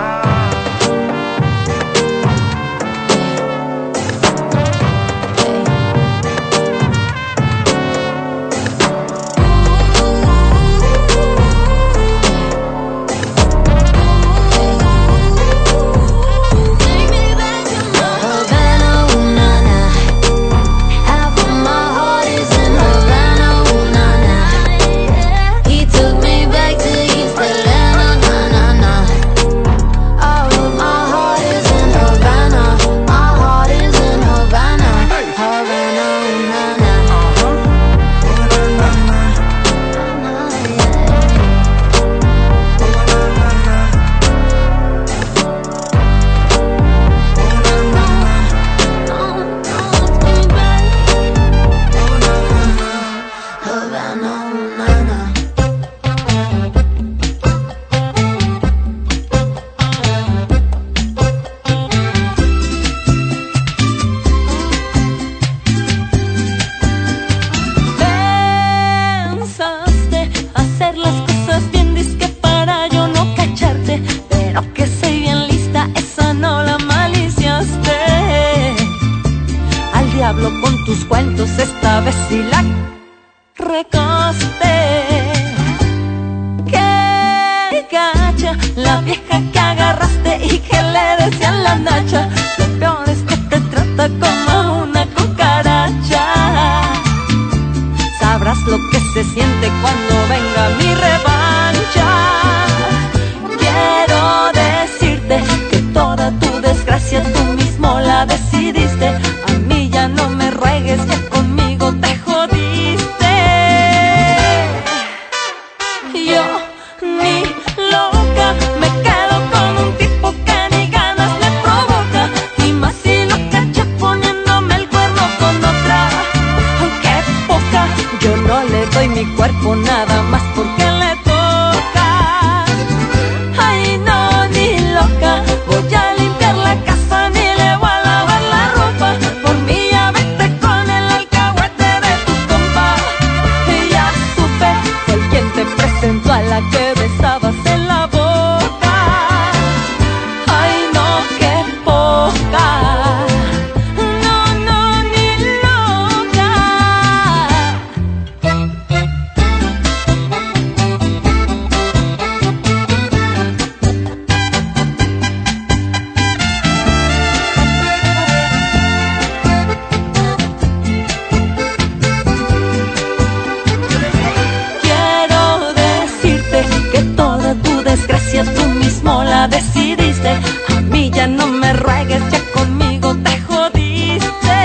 Havana, ooh, nah, nah. Half of my heart is in Havana, ooh, nah, nah. He took me back to East Atlanta, nah, nah, nah. All of my heart is in Havana. My heart is in Havana. Havana, ooh, nah, Havana, ooh, nah, nah. Pensaste hacer las cosas bien, disque para yo no cacharte, pero que soy bien lista, esa no la maliciaste. Al diablo con tus cuentos, esta vez sí la recaste. Qué gacha, la vieja que agarraste y que le decían la nacha. Lo peor es que te trata como una cucaracha. Sabrás lo que se siente cuando venga mi revancha. Quiero decirte que toda tu desgracia tú mismo la decidiste. A mí ya no me ruegues, que conmigo te jodiste. Yo ni loca me quedo con un tipo que ni ganas le provoca. Y más si lo caché poniéndome el cuerno con otra. Aunque poca, yo no le doy mi cuerpo nada más porque le toca. Ay, no, ni loca, voy a limpiar la casa ni le voy a lavar la ropa. Por mí ya vete con el alcahuete de tu compa. Y ya supe, fue el quien te presentó a la que besabas en la boca. Ay, no, qué poca. No, no, ni loca. Quiero decirte que toda tu desgracia tú mismo la decidiste. A mí ya no me ruegues, ya conmigo te jodiste.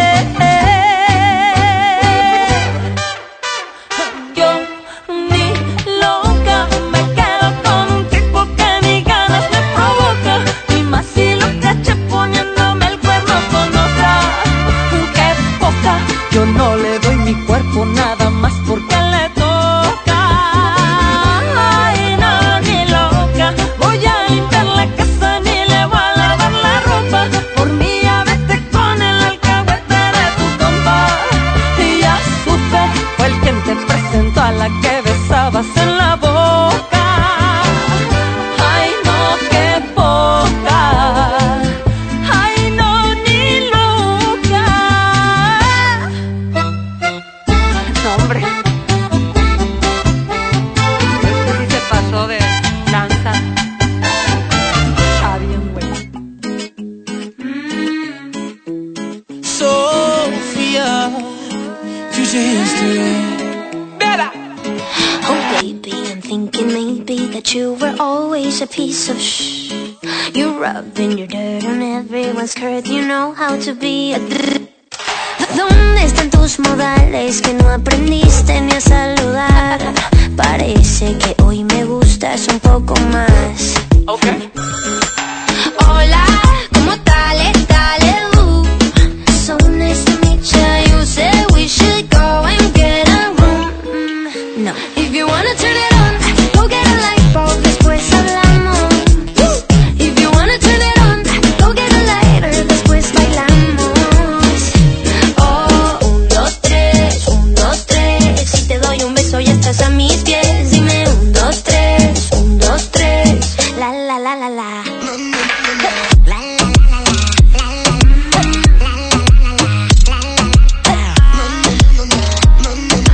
Yo ni loca me quedo con un tipo que ni ganas me provoca. Y más si lo caché poniéndome el cuerno con otra. Qué poca, yo no le doy mi cuerpo nada más porque le toca. Ay, no, ni loca, voy a limpiar la thinking maybe that you were always a piece of shh. You're rubbing your dirt on everyone's skirt. You know how to be a d- ¿Dónde están tus modales que no aprendiste ni a saludar? Parece que hoy me gustas un poco más. Okay. Hola.